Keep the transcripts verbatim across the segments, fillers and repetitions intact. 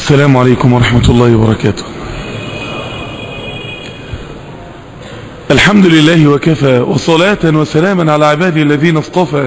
السلام عليكم ورحمة الله وبركاته. الحمد لله وكفى، وصلاة وسلاما على عباده الذين اصطفى.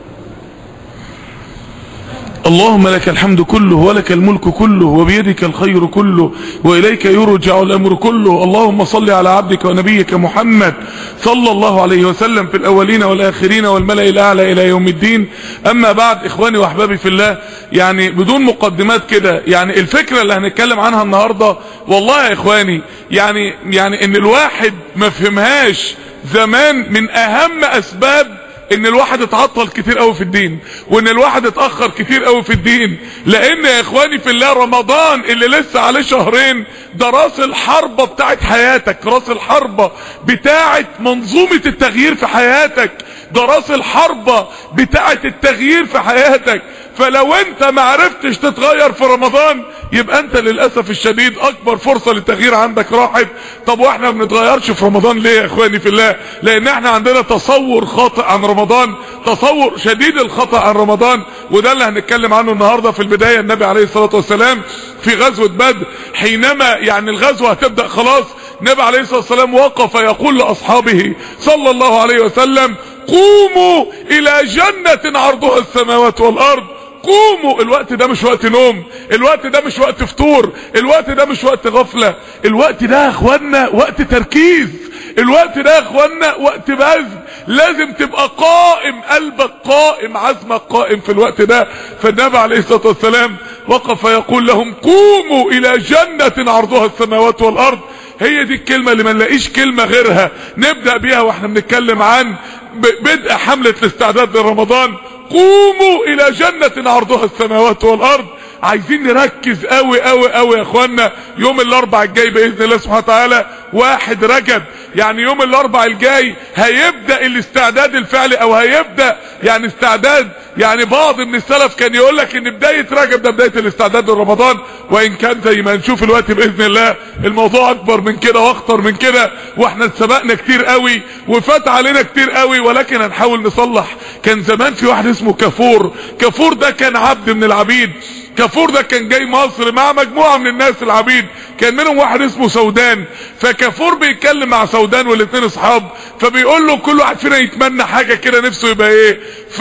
اللهم لك الحمد كله ولك الملك كله وبيدك الخير كله وإليك يرجع الأمر كله. اللهم صل على عبدك ونبيك محمد صلى الله عليه وسلم في الأولين والآخرين والملأ الأعلى إلى يوم الدين. أما بعد، إخواني وأحبابي في الله، يعني بدون مقدمات كده، يعني الفكرة اللي هنتكلم عنها النهاردة والله يا إخواني يعني يعني إن الواحد ما فهمهاش زمان من أهم أسباب ان الواحد اتعطل كتير قوي في الدين، وان الواحد اتأخر كتير قوي في الدين. لان يا اخواني في الله، رمضان اللي لسه عليه شهرين ده راس الحربة بتاعت حياتك، راس الحربة بتاعت منظومة التغيير في حياتك، ده راس الحربة بتاعت التغيير في حياتك. فلو انت ما عرفتش تتغير في رمضان، يبقى انت للأسف الشديد اكبر فرصة للتغيير عندك راحت. طب واحنا ما بنتغيرش في رمضان ليه يا اخواني في الله؟ لان احنا عندنا تصور خاطئ عن رمضان، تصور شديد الخطأ عن رمضان، وده اللي هنتكلم عنه النهاردة. في البداية النبي عليه الصلاة والسلام في غزوة بدر، حينما يعني الغزوة هتبدأ خلاص، النبي عليه الصلاة والسلام وقف يقول لأصحابه صلى الله عليه وسلم: قوموا الى جنة عرضها السماوات والارض. قوموا. الوقت ده مش وقت نوم، الوقت ده مش وقت فطور، الوقت ده مش وقت غفلة، الوقت ده يا اخوانا وقت تركيز، الوقت ده يا اخوانا وقت بذل. لازم تبقى قائم، قلبك قائم، عزمك قائم في الوقت ده. فالنبي عليه الصلاة والسلام وقف يقول لهم: قوموا الى جنة عرضها السماوات والارض. هي دي الكلمة اللي ما نلاقيش كلمة غيرها نبدأ بيها واحنا بنتكلم عن بدء حملة الاستعداد لرمضان. قوموا الى جنة عرضها السماوات والارض. عايزين نركز قوي قوي قوي يا اخوانا. يوم الاربع الجاي باذن الله سبحانه وتعالى واحد رجب، يعني يوم الاربع الجاي هيبدأ الاستعداد الفعلي، او هيبدأ يعني استعداد. يعني بعض من السلف كان يقول لك ان بداية رجب ده بداية الاستعداد لرمضان، وان كان زي ما هنشوف الوقت باذن الله الموضوع اكبر من كده واخطر من كده، واحنا اتسبقنا كتير قوي وفات علينا كتير قوي، ولكن هنحاول نصلح. كان زمان في واحد اسمه كافور. كافور ده كان عبد من العبيد. كافور ده كان جاي مصر مع مجموعة من الناس العبيد، كان منهم واحد اسمه سودان. فكافور بيتكلم مع سودان والاتنين اصحاب، فبيقول له كل واحد فينا يتمنى حاجة كده نفسه يبقى ايه.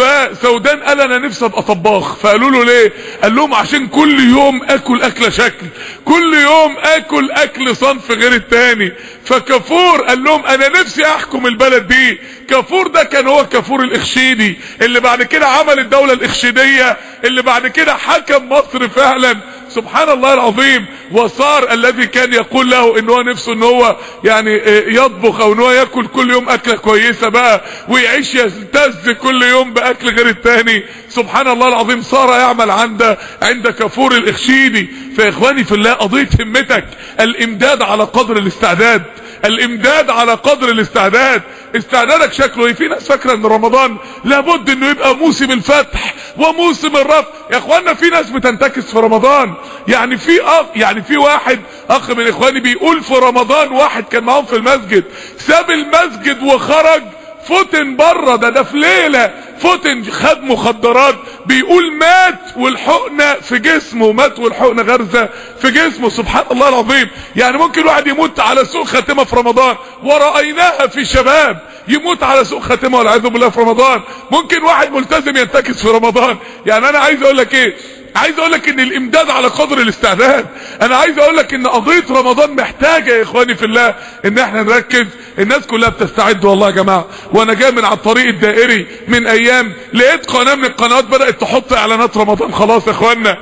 فسودان قال: انا نفسي ابقى طباخ. فقالوا له: ليه؟ قال لهم: عشان كل يوم اكل اكلة شكل، كل يوم اكل اكل صنف غير التاني. فكافور قال لهم: انا نفسي احكم البلد دي. كافور ده كان هو كافور الاخشيدي اللي بعد كده عمل الدولة الاخشيدية، اللي بعد كده حكم مصر فعلا. سبحان الله العظيم. وصار الذي كان يقول له ان هو نفسه ان هو يعني يطبخ، او ان هو ياكل كل يوم اكله كويسه بقى، ويعيش يلتز كل يوم باكل غير التاني. سبحان الله العظيم. صار يعمل عند عند كافور الاخشيدي. فاخواني في الله، قضيه همتك الامداد على قدر الاستعداد، الامداد على قدر الاستعداد. استعدادك شكله ايه؟ في ناس فاكره ان رمضان لابد انه يبقى موسم الفتح وموسم الرفع. يا اخوانا في ناس بتنتكس في رمضان. يعني في أخ يعني في واحد اخ من اخواني بيقول في رمضان واحد كان معاهم في المسجد ساب المسجد وخرج فتن بره، ده ده في ليله فتن، خد مخدرات. بيقول مات والحقنه في جسمه، مات والحقنه غرزه في جسمه. سبحان الله العظيم. يعني ممكن واحد يموت على سوء خاتمه في رمضان، ورأيناها في شباب يموت على سوء خاتمه والعياذ بالله في رمضان. ممكن واحد ملتزم ينتكس في رمضان. يعني انا عايز اقول لك ايه؟ عايز اقول لك ان الامداد على قدر الاستعداد. انا عايز اقول لك ان قضيه رمضان محتاجه يا اخواني في الله ان احنا نركز. الناس كلها بتستعد والله يا جماعه. وانا جاي من على الطريق الدائري من ايام، لقيت قناه من القنوات بدات تحط اعلانات رمضان. خلاص يا اخوانا،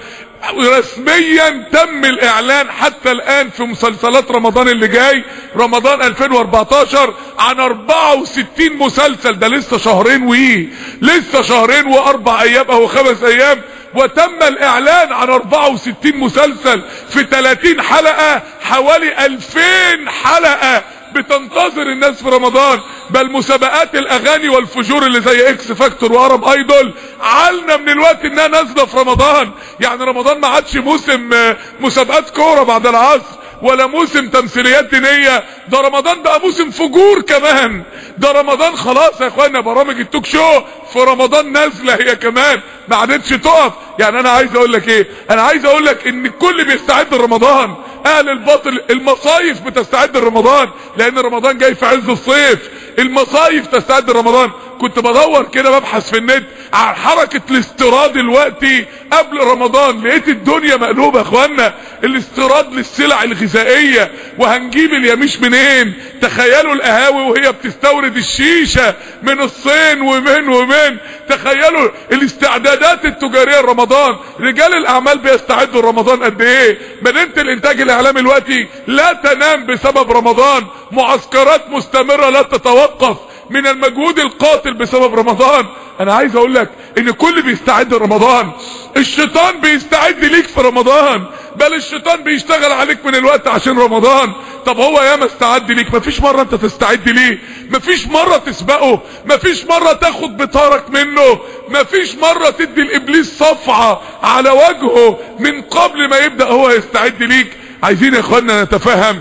رسميا تم الاعلان حتى الان في مسلسلات رمضان اللي جاي، رمضان ألفين واربعتاشر، عن اربعة وستين مسلسل. ده لسه شهرين وايه، لسه شهرين واربع ايام او خمس ايام، وتم الاعلان عن اربعة وستين مسلسل في ثلاثين حلقة، حوالي ألفين حلقة بتنتظر الناس في رمضان. بل مسابقات الاغاني والفجور اللي زي اكس فاكتور وارم ايدول علنا من الوقت انها نازله في رمضان. يعني رمضان ما عادش موسم مسابقات كوره بعد العصر، ولا موسم تمثيليات دينية، ده رمضان بقى موسم فجور كمان. ده رمضان خلاص يا اخوانا برامج التوك شو في رمضان نازلة هي كمان ما عادتش تقف. يعني انا عايز اقول لك ايه، انا عايز اقول لك ان الكل بيستعد لرمضان. اهل الباطل المصايف بتستعد لرمضان لان رمضان جاي في عز الصيف، المصايف تستعد لرمضان. كنت بدور كده ببحث في النت عن حركة الاستيراد دلوقتي قبل رمضان، لقيت الدنيا مقلوبة يا اخوانا. الاستيراد للسلع الغذائية، وهنجيب اليميش منين؟ تخيلوا القهاوي وهي بتستورد الشيشة من الصين ومن ومن تخيلوا الاستعدادات التجارية لرمضان. رجال الاعمال بيستعدوا لرمضان قد ايه؟ مدينة الانتاج الاعلامي دلوقتي لا تنام بسبب رمضان، معسكرات مستمرة لا تتوقف من المجهود القاتل بسبب رمضان. انا عايز اقول لك ان كل بيستعد لرمضان. الشيطان بيستعد ليك في رمضان، بل الشيطان بيشتغل عليك من الوقت عشان رمضان. طب هو ياما استعد ليك، مفيش مرة انت تستعد ليه؟ مفيش مرة تسبقه؟ مفيش مرة تاخد بطارك منه؟ مفيش مرة تدي الابليس صفعة على وجهه من قبل ما يبدأ هو يستعد ليك؟ عايزين يا اخوانا نتفهم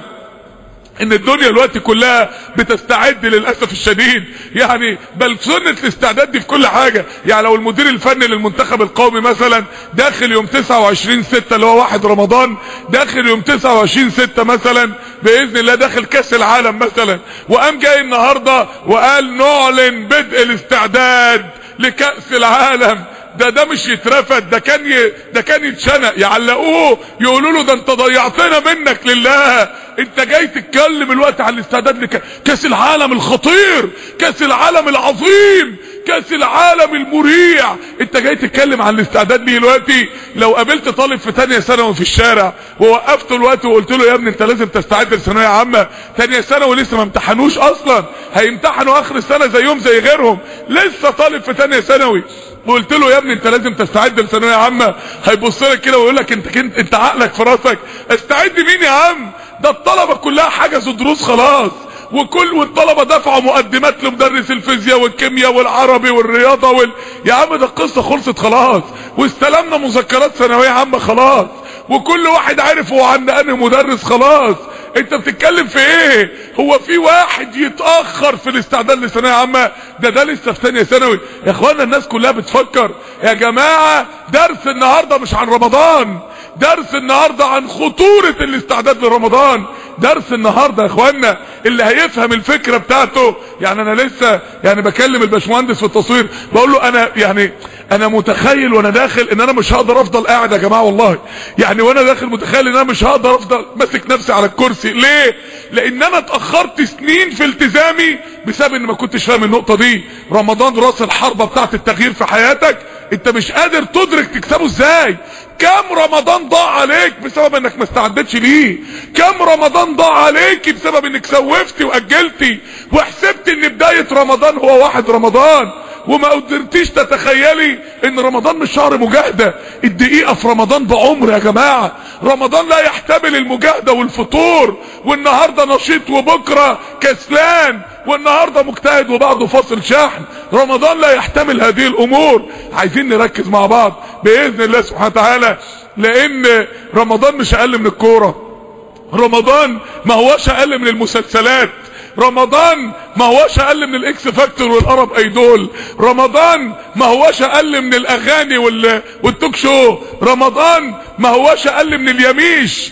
ان الدنيا الوقت كلها بتستعد للأسف الشديد. يعني بل سنة الاستعداد دي في كل حاجة. يعني لو المدير الفني للمنتخب القومي مثلا داخل يوم تسعة وعشرين ستة اللي هو واحد رمضان، داخل يوم تسعة وعشرين ستة مثلا بإذن الله داخل كاس العالم مثلا، وقام جاي النهاردة وقال نعلن بدء الاستعداد لكأس العالم، ده ده مش يترفد، ده كان ي... ده كان يتشنق، يعلقوه يقولوا له ده انت ضيعتنا منك لله. انت جاي تتكلم الوقت عن الاستعداد لكاس العالم الخطير، كاس العالم العظيم، كاس العالم المريع. انت جاي تتكلم عن الاستعداد ليه دلوقتي؟ لو قابلت طالب في تانية ثانوي في الشارع ووقفته الوقت وقلت له يا ابني انت لازم تستعد لثانويه عامه، تانية ثانوي لسه ما امتحنوش اصلا، هيمتحنوا اخر السنه زيهم زي غيرهم، لسه طالب في تانية ثانوي وقلت له يا ابني انت لازم تستعد لثانويه عامه، هيبص لك كده ويقول لك انت كنت انت عقلك في راسك، استعد مين يا عم؟ ده الطلبه كلها حجزوا دروس خلاص، وكل والطلبه دفعوا مقدمات لمدرس الفيزياء والكيمياء والعربي والرياضه وال... يا عم ده القصه خلصت خلاص، واستلمنا مذكرات ثانويه عامه خلاص، وكل واحد عارف هو عند انهي مدرس خلاص. انت بتتكلم في ايه؟ هو في واحد يتاخر في الاستعداد لثانويه عامه؟ ده ده لسه في ثانيه ثانوي. يا اخوانا الناس كلها بتفكر يا جماعه درس النهارده مش عن رمضان، درس النهارده عن خطوره الاستعداد لرمضان. درس النهارده يا اخوانا اللي هيفهم الفكره بتاعته. يعني انا لسه يعني بكلم الباشمهندس في التصوير بقول له انا يعني انا متخيل وانا داخل ان انا مش هقدر افضل قاعد يا جماعه والله، يعني وانا داخل متخيل ان انا مش هقدر افضل ماسك نفسي على الكرسي. ليه؟ لان انا اتاخرت سنين في التزامي بسبب ان ما كنتش فاهم النقطه دي. رمضان راس الحربه بتاعت التغيير في حياتك، انت مش قادر تدرك تكسبه ازاي. كم رمضان ضاع عليك بسبب انك ما استعدتش ليه؟ كم رمضان ضاع عليك بسبب انك سوفتي واجلتي وحسبت ان بدايه رمضان هو واحد رمضان، وما قدرتيش تتخيلي ان رمضان مش شهر مجاهدة. الدقيقة في رمضان بعمر يا جماعة. رمضان لا يحتمل المجاهدة والفطور، والنهاردة نشيط وبكرة كسلان، والنهاردة مجتهد وبعده فاصل شحن. رمضان لا يحتمل هذه الامور. عايزين نركز مع بعض باذن الله سبحانه وتعالى، لان رمضان مش اقل من الكورة، رمضان ما هوش اقل من المسلسلات، رمضان ما هوش اقل من الاكس فاكتور والارب ايدول، رمضان ما هوش اقل من الاغاني والتوك شو، رمضان ما هوش اقل من اليميش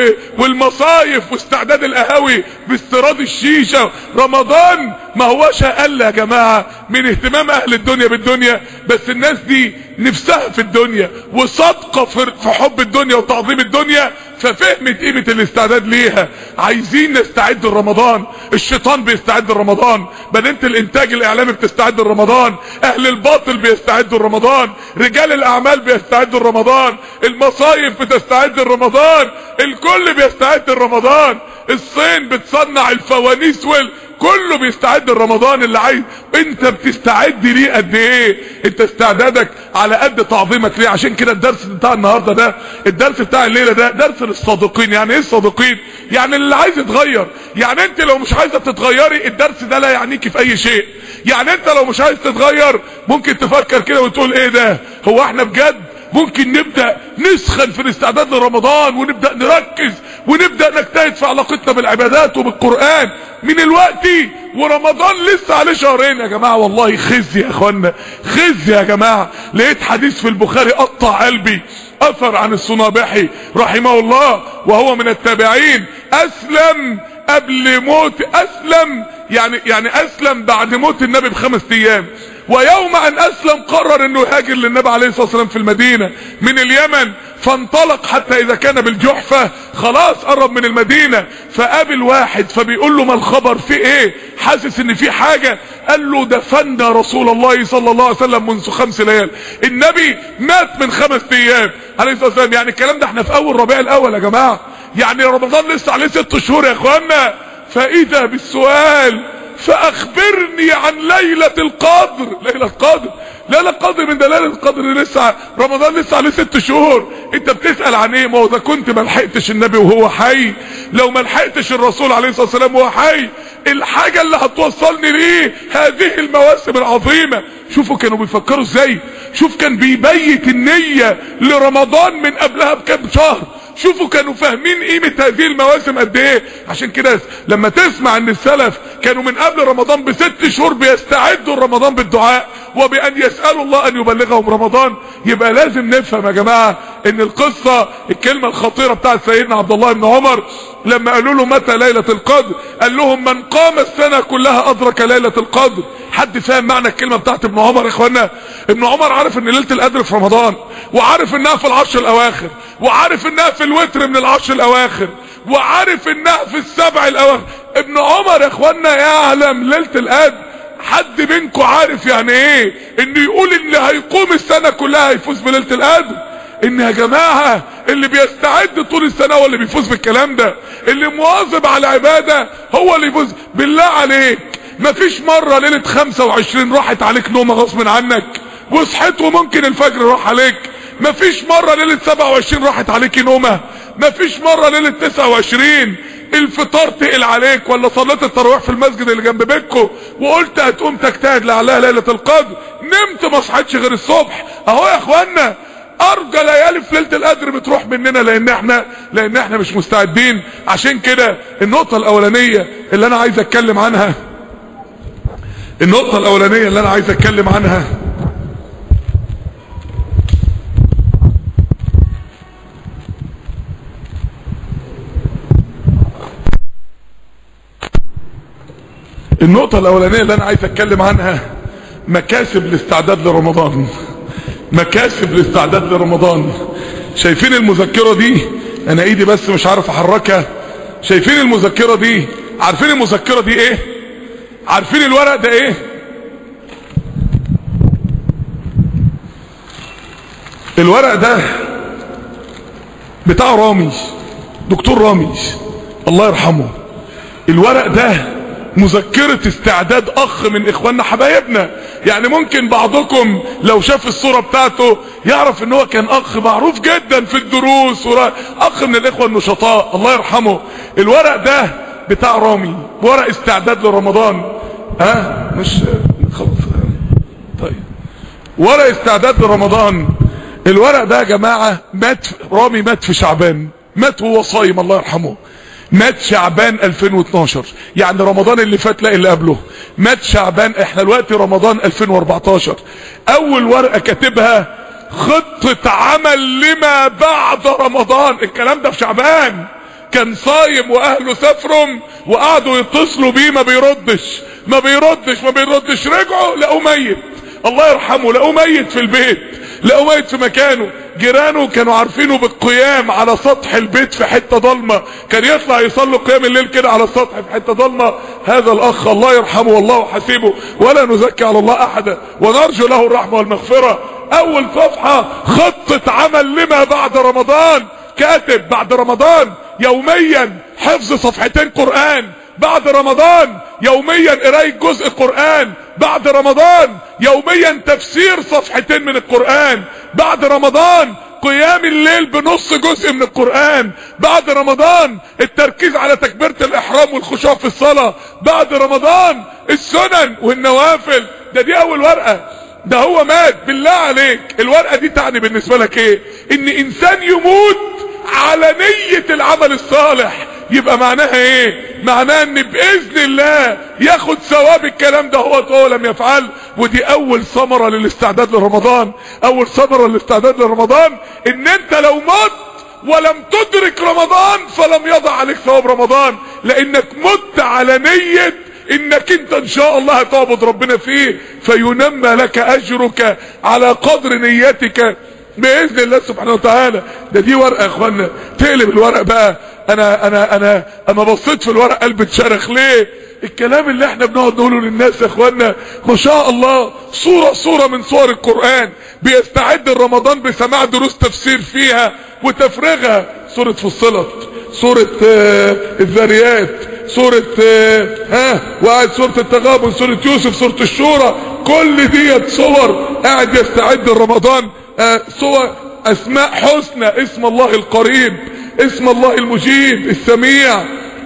والمصايف واستعداد القهاوي باستيراد الشيشة. رمضان ما هوش اقل يا جماعة من اهتمام اهل الدنيا بالدنيا، بس الناس دي نفسها في الدنيا وصادقة في حب الدنيا وتعظيم الدنيا، ففهمت قيمة الاستعداد ليها. عايزين نستعد لرمضان. الشيطان بيستعد لرمضان، مدينة الانتاج الاعلامي بتستعد لرمضان، اهل الباطل بيستعدوا لرمضان، رجال الاعمال بيستعدوا لرمضان، المصايف بتستعد لرمضان، الكل بيستعد لرمضان. الصين بتصنع الفوانيس وال كله بيستعد لرمضان. اللي عايز انت بتستعد ليه قد ايه؟ انت استعدادك على قد تعظيمك ليه. عشان كده الدرس بتاع النهارده ده، الدرس بتاع الليله ده درس للصادقين. يعني ايه الصادقين؟ يعني اللي عايز يتغير. يعني انت لو مش عايزه تتغيري الدرس ده لا يعنيكي في اي شيء. يعني انت لو مش عايز تتغير ممكن تفكر كده وتقول ايه ده، هو احنا بجد ممكن نبدأ نسخن في الاستعداد لرمضان ونبدأ نركز ونبدأ نجتهد في علاقتنا بالعبادات وبالقرآن من الوقت، ورمضان لسه عليه شهرين يا جماعة. والله خزي يا اخوانا، خزي يا جماعة. لقيت حديث في البخاري قطع قلبي، اثر عن الصنابحي رحمه الله وهو من التابعين، اسلم قبل موت، اسلم يعني يعني اسلم بعد موت النبي بخمس ايام، ويوم ان اسلم قرر انه يهاجر للنبي عليه الصلاة والسلام في المدينة من اليمن، فانطلق حتى اذا كان بالجحفة، خلاص قرب من المدينة، فقابل واحد فبيقول له ما الخبر، في ايه؟ حاسس ان في حاجة. قال له دفنا رسول الله صلى الله عليه وسلم منذ خمس ليال، النبي مات من خمس ايام عليه الصلاة والسلام. يعني الكلام ده احنا في اول ربيع الاول يا جماعة، يعني رمضان لسه عليه ست شهور يا اخوانا. فاذا بالسؤال فاخبرني عن ليلة القدر. ليلة القدر، ليلة القدر من دلالة القدر لسه رمضان لسه عليه ست شهور. انت بتسأل عن ايه؟ ما هو اذا كنت ما لحقتش النبي وهو حي، لو ما لحقتش الرسول عليه الصلاة والسلام وهو حي، الحاجة اللي هتوصلني ليه هذه المواسم العظيمة. شوفوا كانوا بيفكروا ازاي، شوف كان بيبيت النية لرمضان من قبلها بكام شهر، شوفوا كانوا فاهمين قيمة هذه المواسم قد ايه. عشان كده لما تسمع ان السلف كانوا من قبل رمضان بست شهور بيستعدوا رمضان بالدعاء وبان يسألوا الله ان يبلغهم رمضان، يبقى لازم نفهم يا جماعة ان القصة، الكلمة الخطيرة بتاعت سيدنا عبد الله بن عمر لما قالوا له متى ليلة القدر، قال لهم من قام السنة كلها ادرك ليلة القدر. حد فاهم معنى الكلمة بتاعت ابن عمر يا اخوانا؟ ابن عمر عارف ان ليلة القدر في رمضان، وعارف انها في العشر الاواخر، وعارف انها في الوتر من العشر الاواخر، وعارف انها في السبع الاواخر. ابن عمر يا اخوانا يعلم ليلة القدر. حد منكم عارف يعني ايه انه يقول ان هيقوم السنة كلها هيفوز بليلة القدر؟ ان يا جماعة اللي بيستعد طول السنة هو اللي بيفوز بالكلام ده، اللي مواظب على العبادة هو اللي يفوز. بالله عليك مفيش مرة ليلة خمسة وعشرين راحت عليك نومة غصب عنك وصحيت وممكن الفجر راح عليك؟ مفيش مرة ليلة سبعة وعشرين راحت عليك نومة؟ مفيش مرة ليلة تسعة وعشرين الفطار تقل عليك ولا صليت التراويح في المسجد اللي جنب بيتكم وقلت هتقوم تجتهد لعلها ليلة القدر، نمت ما صحيتش غير الصبح؟ اهو يا اخوانا ارجى ليالي في ليلة القدر بتروح مننا لان احنا لان احنا مش مستعدين. عشان كده النقطة الاولانية اللي انا عايز اتكلم عنها النقطة الاولانية اللي انا عايز اتكلم عنها النقطة الاولانية اللي انا عايز اتكلم عنها مكاسب الاستعداد لرمضان. مكاسب الاستعداد لرمضان. شايفين المذكرة دي؟ انا ايدي بس مش عارف احركها. شايفين المذكرة دي؟ عارفين المذكرة دي ايه؟ عارفين الورق ده ايه؟ الورق ده بتاع رامي، دكتور رامي الله يرحمه. الورق ده مذكرة استعداد اخ من اخواننا حبايبنا. يعني ممكن بعضكم لو شاف الصورة بتاعته يعرف ان هو كان اخ معروف جدا في الدروس، اخ من الاخوة النشطاء الله يرحمه. الورق ده بتاع رامي، ورق استعداد لرمضان. ها مش خلاص طيب، ورق استعداد لرمضان. الورق ده يا جماعة مات رامي، مات في شعبان، مات وهو صايم الله يرحمه، مات شعبان ألفين واثناشر، يعني رمضان اللي فات لا اللي قبله، مات شعبان. احنا دلوقتي رمضان ألفين واربعتاشر. اول ورقة كاتبها خطة عمل لما بعد رمضان. الكلام ده في شعبان، كان صايم واهله سافروا وقعدوا يتصلوا بيه ما بيردش ما بيردش ما بيردش رجعوا لقوه ميت الله يرحمه، لقوه ميت في البيت، لقوه ميت في مكانه. جيرانه كانوا عارفينه بالقيام على سطح البيت في حته ضلمه، كان يطلع يصلي قيام الليل كده على السطح في حته ضلمه. هذا الاخ الله يرحمه والله حسيبه ولا نزكي على الله احدا ونرجو له الرحمه والمغفره. اول صفحه خطه عمل لما بعد رمضان، كاتب بعد رمضان يوميا حفظ صفحتين قرآن، بعد رمضان يوميا قرايه جزء قرآن، بعد رمضان يوميا تفسير صفحتين من القرآن، بعد رمضان قيام الليل بنص جزء من القرآن، بعد رمضان التركيز على تكبيرة الإحرام والخشوع في الصلاة، بعد رمضان السنن والنوافل. ده دي أول ورقة. ده هو مات. بالله عليك الورقة دي تعني بالنسبة لك ايه؟ ان انسان يموت على نية العمل الصالح، يبقى معناها ايه؟ معناها ان باذن الله ياخد ثواب الكلام ده هو هو لم يفعل. ودي اول ثمرة للاستعداد لرمضان. اول ثمرة للاستعداد لرمضان ان انت لو مت ولم تدرك رمضان فلم يضع عليك ثواب رمضان، لانك مت على نية انك انت ان شاء الله هتعبد ربنا فيه، فينمى لك اجرك على قدر نيتك باذن الله سبحانه وتعالى. ده دي ورقه يا اخوانا، تقلب الورق بقى. انا انا انا اما بصيت في الورق قلبي اتشرخ. ليه؟ الكلام اللي احنا بنقعد نقوله للناس يا اخوانا ما شاء الله صوره صوره من صور القران. بيستعد رمضان بسماع دروس تفسير فيها وتفريغها. سوره فصلت، سوره آه الذاريات، سورة ها وقعد سورة التغابن، سورة يوسف، سورة الشورى، كل ديت صور قاعد يستعد رمضان. آه صور اسماء حسنى، اسم الله القريب، اسم الله المجيب السميع،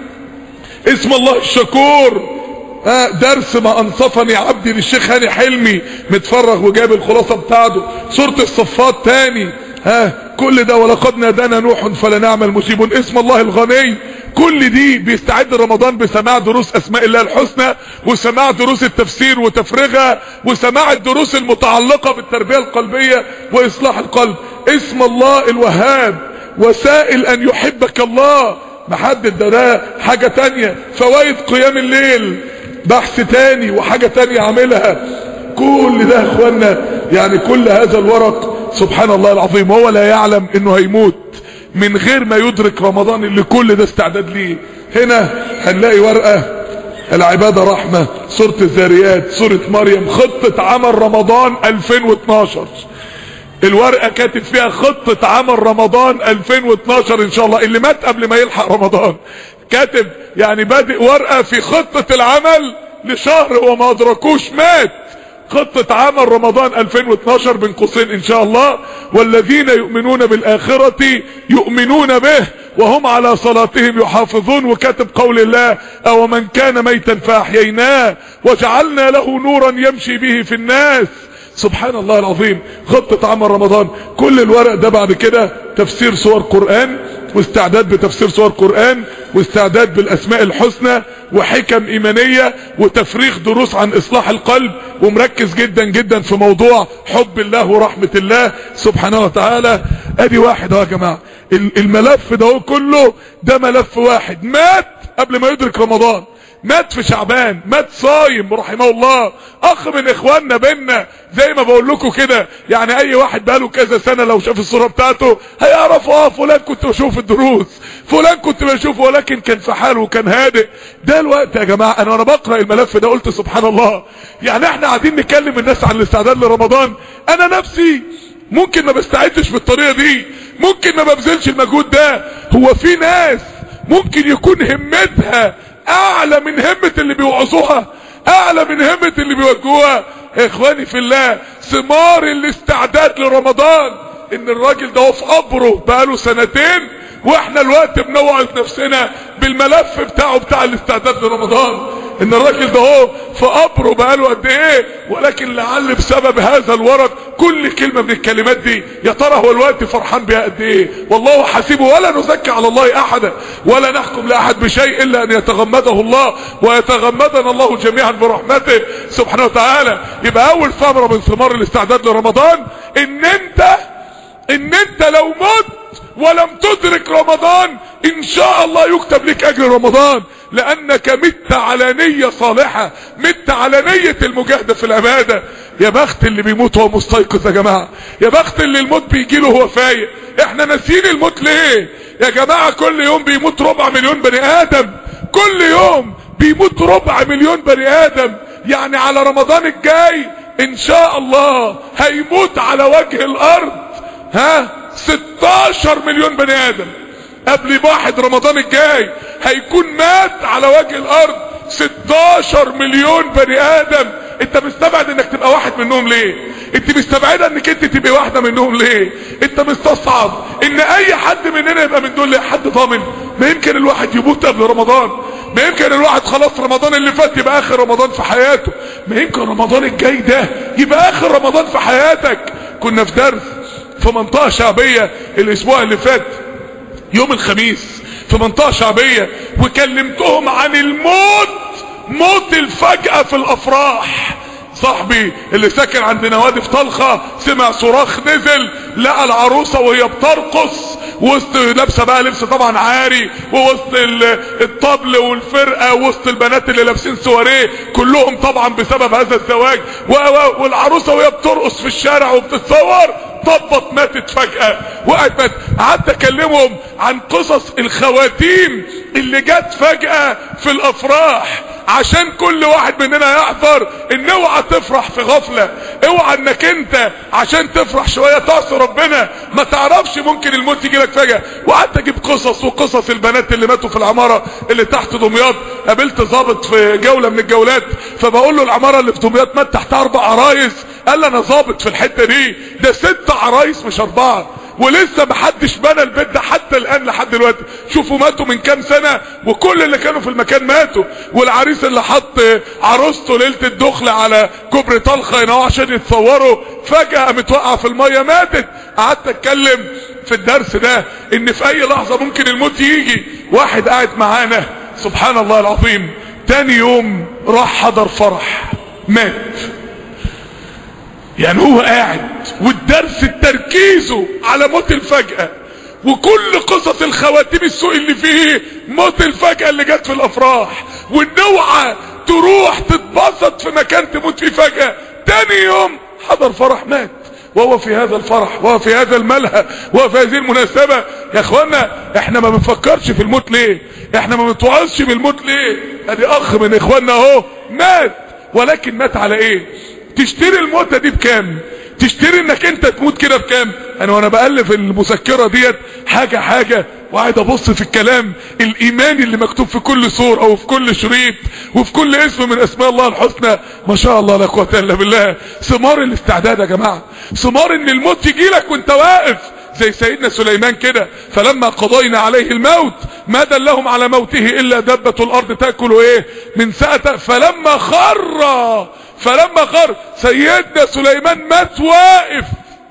اسم الله الشكور. آه درس ما انصفني عبدي للشيخ هاني حلمي متفرغ وجاب الخلاصة بتاعته. سورة الصفات تاني. ها كل ده ولقد نادانا نوح فلنعم المجيبون، اسم الله الغني. كل دي بيستعد رمضان بسماع دروس اسماء الله الحسنى، وسماع دروس التفسير وتفريغها، وسماع الدروس المتعلقة بالتربية القلبية واصلاح القلب. اسم الله الوهاب، وسائل ان يحبك الله، محدد ده, ده حاجة تانية. فوائد قيام الليل بحث تاني وحاجة تانية عاملها. كل ده يا اخوانا يعني كل هذا الورق سبحان الله العظيم. هو لا يعلم انه هيموت من غير ما يدرك رمضان اللي كل ده استعداد ليه. هنا هنلاقي ورقة العبادة رحمة، سورة الذاريات، سورة مريم، خطة عمل رمضان ألفين واثناشر. الورقة كاتب فيها خطة عمل رمضان ألفين واثناشر ان شاء الله. اللي مات قبل ما يلحق رمضان كاتب يعني بادئ ورقة في خطة العمل لشهر وما ادركوش مات. خطة عمل رمضان ألفين واثناشر بين قوسين ان شاء الله. والذين يؤمنون بالآخرة يؤمنون به وهم على صلاتهم يحافظون. وكاتب قول الله او من كان ميتا فاحييناه وجعلنا له نورا يمشي به في الناس. سبحان الله العظيم. خطة عمل رمضان. كل الورق ده بعد كده تفسير سور قرآن، واستعداد بتفسير سور قرآن، واستعداد بالاسماء الحسنى، وحكم ايمانية، وتفريغ دروس عن اصلاح القلب، ومركز جدا جدا في موضوع حب الله ورحمة الله سبحانه وتعالى. ادي واحد اهو يا جماعة. الملف ده كله ده ملف واحد مات قبل ما يدرك رمضان. مات في شعبان، مات صايم رحمه الله. اخ من اخواننا بينا زي ما بقول لكم كده، يعني اي واحد بقاله كذا سنة لو شاف الصورة بتاعته هيعرف اه فلان كنت بشوف الدروس، فلان كنت بشوفه، ولكن كان في حاله وكان هادئ. ده الوقت يا جماعة. انا وانا بقرأ الملف ده قلت سبحان الله، يعني احنا قاعدين نكلم الناس عن الاستعداد لرمضان. انا نفسي ممكن ما بستعدش بالطريقة دي، ممكن ما ببذلش المجهود ده. هو في ناس ممكن يكون همتها اعلى من همة اللي بيوعظوها، اعلى من همة اللي بيوجهوها. يا اخواني في الله، ثمار الاستعداد لرمضان ان الراجل ده في قبره بقاله سنتين، واحنا الوقت بنوعظ نفسنا بالملف بتاعه بتاع الاستعداد لرمضان. ان الراجل ده هو في قبره بقاله قد ايه، ولكن لعل بسبب هذا الورق كل كلمة من الكلمات دي يا ترى هو الوقت فرحان بها قد ايه. والله حسيبه ولا نزكي على الله احدا ولا نحكم لاحد بشيء الا ان يتغمده الله ويتغمدنا الله جميعا برحمته سبحانه وتعالى. يبقى اول ثمرة من ثمار الاستعداد لرمضان ان انت ان انت لو مت ولم تدرك رمضان ان شاء الله يكتب لك اجر رمضان، لانك مت على نية صالحة، مت على نية المجاهدة في العبادة. يا بخت اللي بيموت وهو مستيقظ يا جماعة، يا بخت اللي الموت بيجيله وهو فايق. احنا ناسيين الموت ليه يا جماعة؟ كل يوم بيموت ربع مليون بني ادم، كل يوم بيموت ربع مليون بني ادم. يعني على رمضان الجاي ان شاء الله هيموت على وجه الارض ها ستاشر مليون بني ادم. قبل واحد رمضان الجاي هيكون مات على وجه الارض ستاشر مليون بني ادم. انت مستبعد انك تبقى واحد منهم ليه؟ انت مستبعدة انك انت تبقى واحدة منهم ليه؟ انت مستصعب ان اي حد مننا يبقى من دول ليه؟ حد ضامن؟ ما يمكن الواحد يموت قبل رمضان. ما يمكن الواحد خلاص رمضان اللي فات يبقى اخر رمضان في حياته، ما يمكن رمضان الجاي ده يبقى اخر رمضان في حياتك. كنا في درس في منطقة شعبية الاسبوع اللي فات يوم الخميس في منطقة شعبية، وكلمتهم عن الموت، موت الفجأة في الافراح. صاحبي اللي ساكن عند نوادي في طلخة سمع صراخ، نزل لقى العروسة وهي بترقص وسط لابسه بقى لبس طبعا عاري، ووسط الطبل والفرقه، وسط البنات اللي لابسين سواريه كلهم طبعا بسبب هذا الزواج، والعروسه وهي بترقص في الشارع وبتتصور طبت ماتت فجأة، وقعت ماتت. قعدت اكلمهم عن قصص الخواتيم اللي جت فجأة في الافراح، عشان كل واحد مننا يحذر ان اوعى تفرح في غفلة، اوعى انك انت عشان تفرح شوية تعصي ربنا، ما تعرفش ممكن الموت يجي لك فجأة. وقعدت اجيب قصص وقصص البنات اللي ماتوا في العمارة اللي تحت دمياط. قابلت ضابط في جولة من الجولات فبقول له العمارة اللي في دمياط مات تحتها اربع عرايس، قال لي انا ضابط في الحتة دي، ده ست عرايس مش اربعة، ولسه محدش بنى البيت ده حتى الان لحد دلوقتي. شوفوا ماتوا من كام سنة وكل اللي كانوا في المكان ماتوا، والعريس اللي حط عروسته ليلة الدخل على كوبري طلخة هنا عشان يتصوروا فجأة متوقع في المية ماتت. قعدت اتكلم في الدرس ده ان في اي لحظة ممكن الموت يجي. واحد قاعد معانا سبحان الله العظيم تاني يوم راح حضر فرح مات. يعني هو قاعد والدرس تركيزه على موت الفجأة، وكل قصص الخواتيم السوء اللي فيه موت الفجأة اللي جت في الافراح، والنوعة تروح تتبسط في مكان تموت فيه فجأة. تاني يوم حضر فرح مات، وهو في هذا الفرح وهو في هذا الملهى وهو في هذه المناسبة. يا اخوانا احنا ما بنفكرش في الموت ليه؟ احنا ما بنتوعظش بالموت ليه؟ ادي اخ من اخواننا اهو مات، ولكن مات على ايه؟ تشتري الموتة دي بكام؟ تشتري انك انت تموت كده بكام؟ انا وانا بألف المذكرة ديت حاجة حاجة وقاعد ابص في الكلام الايماني اللي مكتوب في كل صورة وفي كل شريط وفي كل اسم من اسماء الله الحسنى. ما شاء الله لا قوة الا بالله. ثمار الاستعداد يا جماعة، ثمار ان الموت يجي لك وانت واقف زي سيدنا سليمان كده. فلما قضينا عليه الموت ما دلهم على موته الا دبة الارض تأكل ايه من سأته. فلما خر فلما خر سيدنا سليمان مات واقف،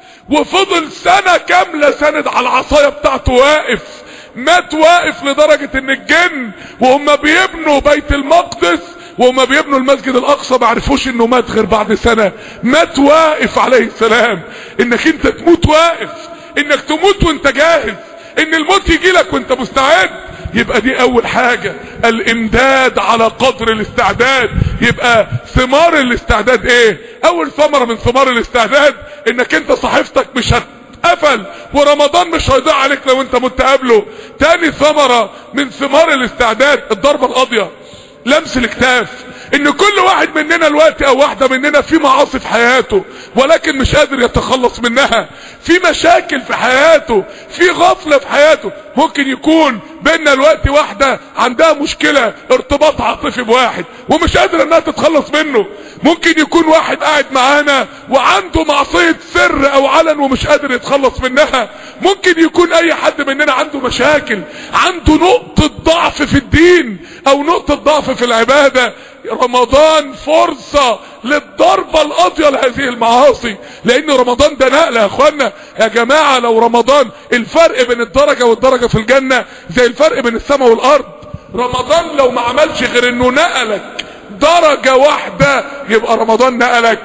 وفضل سنة كاملة سند على العصاية بتاعته واقف. مات واقف لدرجة ان الجن وهم بيبنوا بيت المقدس وهم بيبنوا المسجد الاقصى ما عرفوش انه مات غير بعد سنة. مات واقف عليه السلام. انك انت تموت واقف، انك تموت وانت جاهز، ان الموت يجي لك وانت مستعد، يبقى دي اول حاجة الامداد على قدر الاستعداد. يبقى ثمار الاستعداد ايه؟ اول ثمرة من ثمار الاستعداد انك انت صحيفتك مش هتقفل ورمضان مش هيضيع عليك لو انت مت قبله. تاني ثمرة من ثمار الاستعداد الضربة القاضية، لمس الكتاف. ان كل واحد مننا الوقت او واحدة مننا في معاصي في حياته ولكن مش قادر يتخلص منها، في مشاكل في حياته، في غفلة في حياته. ممكن يكون بيننا الوقت واحدة عندها مشكلة ارتباط عاطفي بواحد ومش قادر انها تتخلص منه. ممكن يكون واحد قاعد معانا وعنده معصية سر او علن ومش قادر يتخلص منها. ممكن يكون اي حد مننا عنده مشاكل، عنده نقطة ضعف في الدين او نقطة ضعف في العبادة. رمضان فرصة للضربة القاضية لهذه المعاصي، لان رمضان ده نقلة يا اخوانا. يا جماعة لو رمضان الفرق بين الدرجة والدرجة في الجنة زي الفرق بين السماء والارض. رمضان لو ما عملش غير انه نقلك درجة واحدة يبقى رمضان نقلك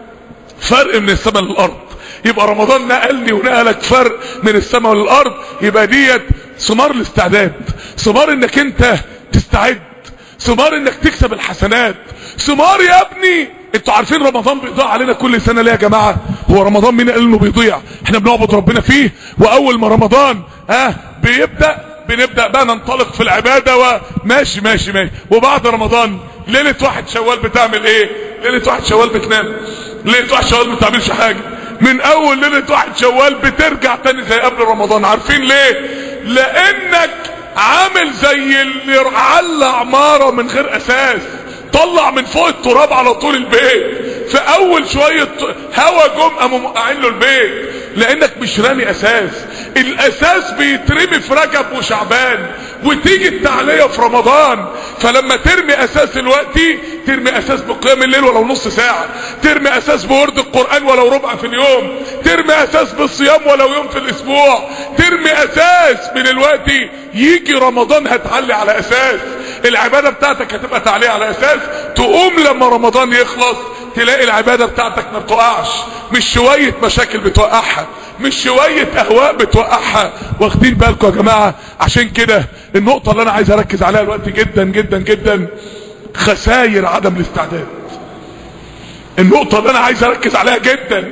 فرق من السماء للارض. يبقى رمضان نقلني ونقلك فرق من السماء للارض. يبقى ديت ثمار الاستعداد، ثمار انك انت تستعد، ثمار انك تكسب الحسنات، ثمار يا ابني. انتوا عارفين رمضان بيضيع علينا كل سنة ليه يا جماعة؟ هو رمضان مين قال انه بيضيع؟ احنا بنعبد ربنا فيه، واول ما رمضان اه بيبدأ بنبدأ بقى ننطلق في العبادة وماشي ماشي ماشي. وبعد رمضان ليلة واحد شوال بتعمل ايه؟ ليلة واحد شوال بتنام، ليلة واحد شوال ما بتعملش حاجة. من اول ليلة واحد شوال بترجع تاني زي قبل رمضان. عارفين ليه؟ لانك عامل زي اللي علق عمارة من غير اساس، طلع من فوق التراب على طول البيت. في اول شوية هوا جم قاموا موقعين له البيت، لانك مش رامي اساس. الاساس بيترمي في رجب وشعبان وتيجي التعلية في رمضان. فلما ترمي اساس الوقت، ترمي اساس بقيام الليل ولو نص ساعة، ترمي اساس بورد القرآن ولو ربع في اليوم، ترمي اساس بالصيام ولو يوم في الاسبوع، ترمي اساس من الوقت. يجي رمضان هتعلي على اساس العبادة بتاعتك، هتبقى تعلية على اساس. تقوم لما رمضان يخلص تلاقي العبادة بتاعتك ما بتوقعش، مش شوية مشاكل بتوقعها، مش شوية اهواء بتوقعها. واخدين بالكم يا جماعة؟ عشان كده النقطة اللي انا عايز اركز عليها الوقت جدا جدا جدا، خسائر عدم الاستعداد. النقطة اللي انا عايز اركز عليها جدا،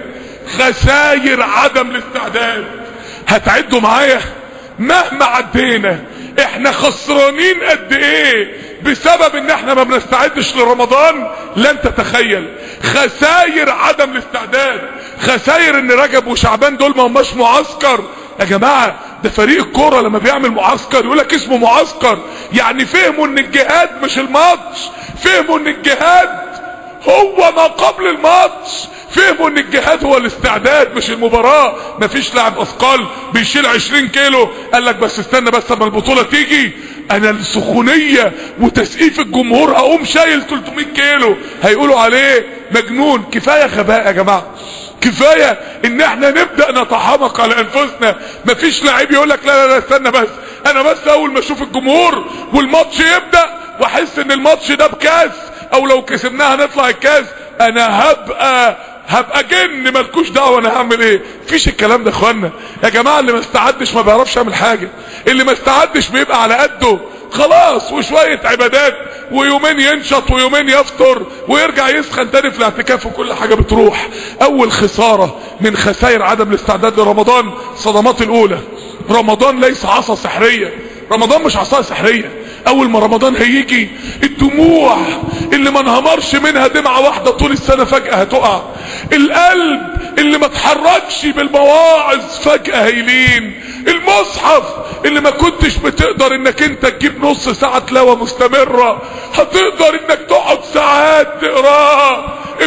خسائر عدم الاستعداد. هتعدوا معايا مهما عدينا احنا خسرانين قد ايه بسبب ان احنا ما بنستعدش لرمضان؟ لن تتخيل. خسائر عدم الاستعداد، خسائر ان رجب وشعبان دول ما هماش معسكر يا جماعة. ده فريق الكرة لما بيعمل معسكر يقولك اسمه معسكر، يعني فهموا ان الجهاد مش الماتش، فهموا ان الجهاد هو ما قبل الماتش، فهموا ان الجهاد هو الاستعداد مش المباراة. مفيش لاعب اثقال بيشيل عشرين كيلو قال لك بس استنى بس اما البطولة تيجي، انا السخونية وتسقيف الجمهور هقوم شايل تلتمية كيلو، هيقولوا عليه مجنون. كفاية غباء يا جماعة، كفاية ان احنا نبدأ نتحمق على انفسنا. مفيش لاعب يقول لك لا لا لا استنى بس، انا بس اول ما اشوف الجمهور والماتش يبدأ واحس ان الماتش ده بكاس او لو كسبناها نطلع الكاس انا هبقى هبقى جن مالكوش دعوه انا هعمل ايه. مفيش الكلام ده يا اخوانا يا جماعه. اللي ما استعدش ما بيعرفش يعمل حاجه، اللي ما استعدش بيبقى على قده خلاص، وشويه عبادات ويومين ينشط ويومين يفطر ويرجع يسخن تاني في الاعتكاف وكل حاجه بتروح. اول خساره من خسائر عدم الاستعداد لرمضان، صدمات الاولى. رمضان ليس عصا سحريه، رمضان مش عصا سحريه. اول ما رمضان هيجي الدموع اللي ما انهمرش منها دمعة واحدة طول السنة فجأة هتقع، القلب اللي ما اتحركش بالمواعظ فجأة هيلين، المصحف اللي ما كنتش بتقدر انك انت تجيب نص ساعة تلاوة مستمرة هتقدر انك تقعد ساعات تقراه،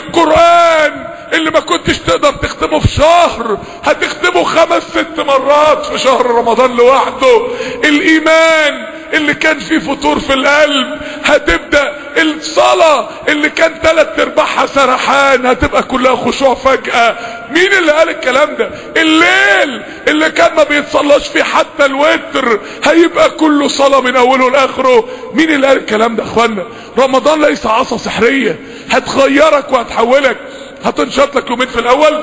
القرآن اللي ما كنتش تقدر تختمه في شهر هتختمه خمس ست مرات في شهر رمضان لوحده، الايمان اللي كان فيه فتور في القلب هتبدأ، الصلاة اللي كان تلات ارباعها سرحان هتبقى كلها خشوع فجأة. مين اللي قال الكلام ده؟ الليل اللي كان ما بيتصلاش فيه حتى الوتر هيبقى كله صلاة من اوله لاخره. مين اللي قال الكلام ده يا اخوانا؟ رمضان ليس عصا سحرية هتغيرك وهتحولك. هتنشط لك يومين في الاول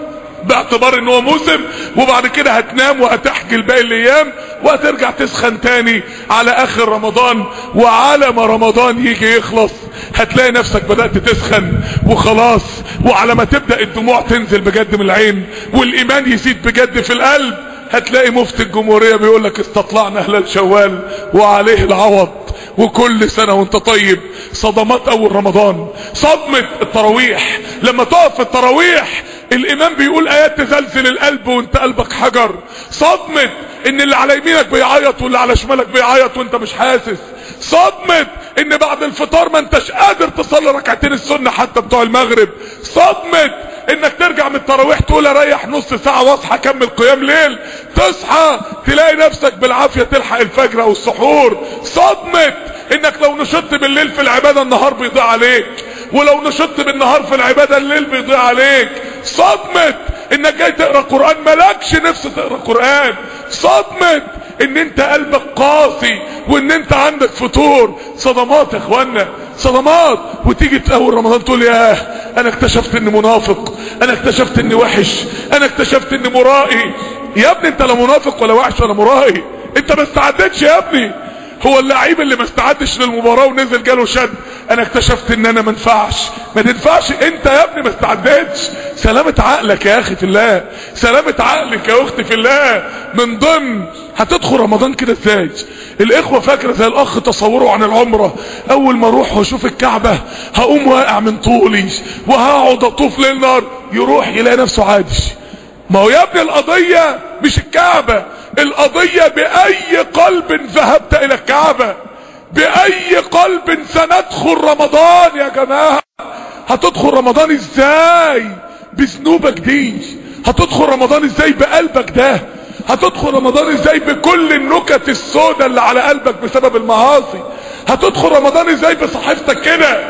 باعتبار ان هو موسم، وبعد كده هتنام وهتحجل باقي الايام وهترجع تسخن تاني على اخر رمضان. وعلى ما رمضان يجي يخلص هتلاقي نفسك بدأت تسخن وخلاص، وعلى ما تبدأ الدموع تنزل بجد من العين والايمان يزيد بجد في القلب هتلاقي مفتي الجمهورية بيقولك استطلعنا هلال شوال وعليه العوض وكل سنة وانت طيب. صدمات اول رمضان، صدمة التراويح، لما تقف في التراويح الامام بيقول ايات تزلزل القلب وانت قلبك حجر، صدمة ان اللي على يمينك بيعيط واللي على شمالك بيعيط وانت مش حاسس، صدمة ان بعد الفطار ما انتش قادر تصلي ركعتين السنة حتى بتوع المغرب، صدمة انك ترجع من التراويح تقول اريح نص ساعة واصحى اكمل قيام ليل، تصحى تلاقي نفسك بالعافية تلحق الفجر او السحور، صدمة انك لو نشطت بالليل في العبادة النهار بيضيع عليك، ولو نشطت بالنهار في العبادة الليل بيضيع عليك، صدمة انك جاي تقرأ قرآن مالكش نفس تقرأ قرآن، صدمة ان انت قلبك قاسي وان انت عندك فتور. صدمات يا اخوانا، صدمات. وتيجي في اول رمضان تقول ياه انا اكتشفت اني منافق، انا اكتشفت اني وحش، انا اكتشفت اني مرائي. يا ابني انت لا منافق ولا وحش ولا مرائي، انت ما استعدتش يا ابني. هو اللعيب اللي ما استعدش للمباراة ونزل جاله شد انا اكتشفت ان انا منفعش، ما تنفعش انت يا ابني ما استعدتش. سلامة عقلك يا اخي في الله، سلامة عقلك يا اختي في الله. من ضمن هتدخل رمضان كده ازاي؟ الاخوة فاكرة زي الاخ تصوره عن العمرة، اول ما اروح واشوف الكعبة هقوم واقع من طولي وهقعد اطوف ليل نار، يروح يلاقي نفسه عادي. ما هو يا ابني القضية مش الكعبة، القضية بأي قلب ذهبت إلى الكعبة، بأي قلب سندخل رمضان يا جماعة. هتدخل رمضان ازاي بذنوبك دي؟ هتدخل رمضان ازاي بقلبك ده؟ هتدخل رمضان ازاي بكل النكت السوداء اللي على قلبك بسبب المعاصي؟ هتدخل رمضان ازاي بصحيفتك كده؟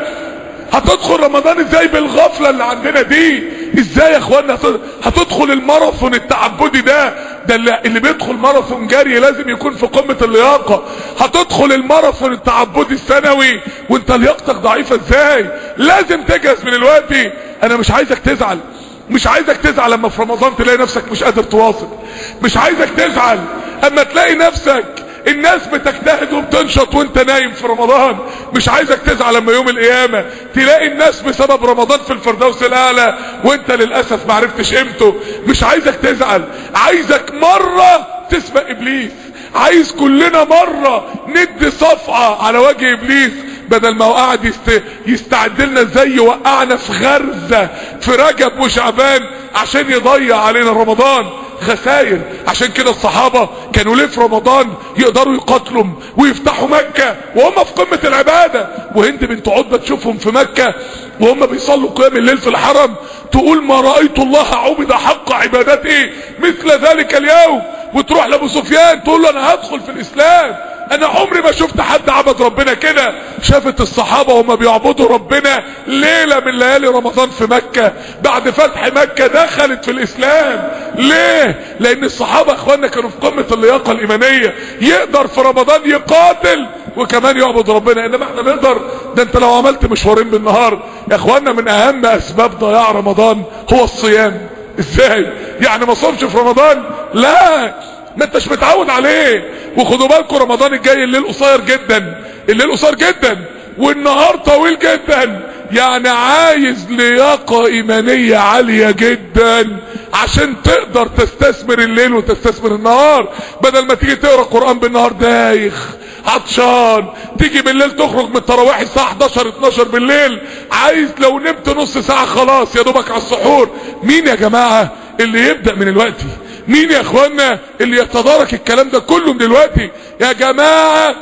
هتدخل رمضان ازاي بالغفلة اللي عندنا دي؟ ازاي يا اخوانا هتدخل الماراثون التعبدي ده؟ ده اللي بيدخل ماراثون جري لازم يكون في قمة اللياقة. هتدخل الماراثون التعبدي السنوي وانت لياقتك ضعيفة ازاي؟ لازم تجهز من الوقت. انا مش عايزك تزعل، مش عايزك تزعل لما في رمضان تلاقي نفسك مش قادر تواصل، مش عايزك تزعل اما تلاقي نفسك الناس بتجتهد وبتنشط وانت نايم في رمضان، مش عايزك تزعل لما يوم القيامة تلاقي الناس بسبب رمضان في الفردوس الاعلى وانت للأسف معرفتش قيمته. مش عايزك تزعل، عايزك مرة تسبق ابليس، عايز كلنا مرة ندي صفعة على وجه ابليس بدل ما هو قاعد يست... يستعد لنا ازاي يوقعنا في غرزة في رجب وشعبان عشان يضيع علينا رمضان. خسائر. عشان كده الصحابة كانوا ليه في رمضان يقدروا يقاتلوا ويفتحوا مكة وهم في قمة العبادة، وهند بنت عتبة تشوفهم في مكة وهم بيصلوا قيام الليل في الحرم تقول ما رأيت الله عبد حق عبادته مثل ذلك اليوم، وتروح لابو سفيان تقول له انا هدخل في الاسلام، انا عمري ما شفت حد عبد ربنا كده. شافت الصحابة وهم بيعبدوا ربنا ليلة من ليالي رمضان في مكة بعد فتح مكة دخلت في الاسلام. ليه؟ لان الصحابة اخواننا كانوا في قمة اللياقة الايمانية، يقدر في رمضان يقاتل وكمان يعبد ربنا. انما احنا نقدر؟ ده انت لو عملت مشوارين بالنهار يا اخواننا. من اهم اسباب ضياع رمضان هو الصيام. ازاي يعني ما صومش في رمضان؟ لا، ما انتش متعود عليه. وخدوا بالكم رمضان الجاي الليل قصير جدا، الليل قصير جدا والنهار طويل جدا، يعني عايز لياقة ايمانية عالية جدا عشان تقدر تستثمر الليل وتستثمر النهار. بدل ما تيجي تقرأ قرآن بالنهار دايخ عطشان، تيجي بالليل تخرج من التراويح الساعة حداشر اتناشر بالليل عايز لو نمت نص ساعة خلاص يا دوبك على السحور. مين يا جماعة اللي يبدأ من الوقت؟ مين يا اخوانا اللي يتدارك الكلام ده كله من دلوقتي؟ يا جماعة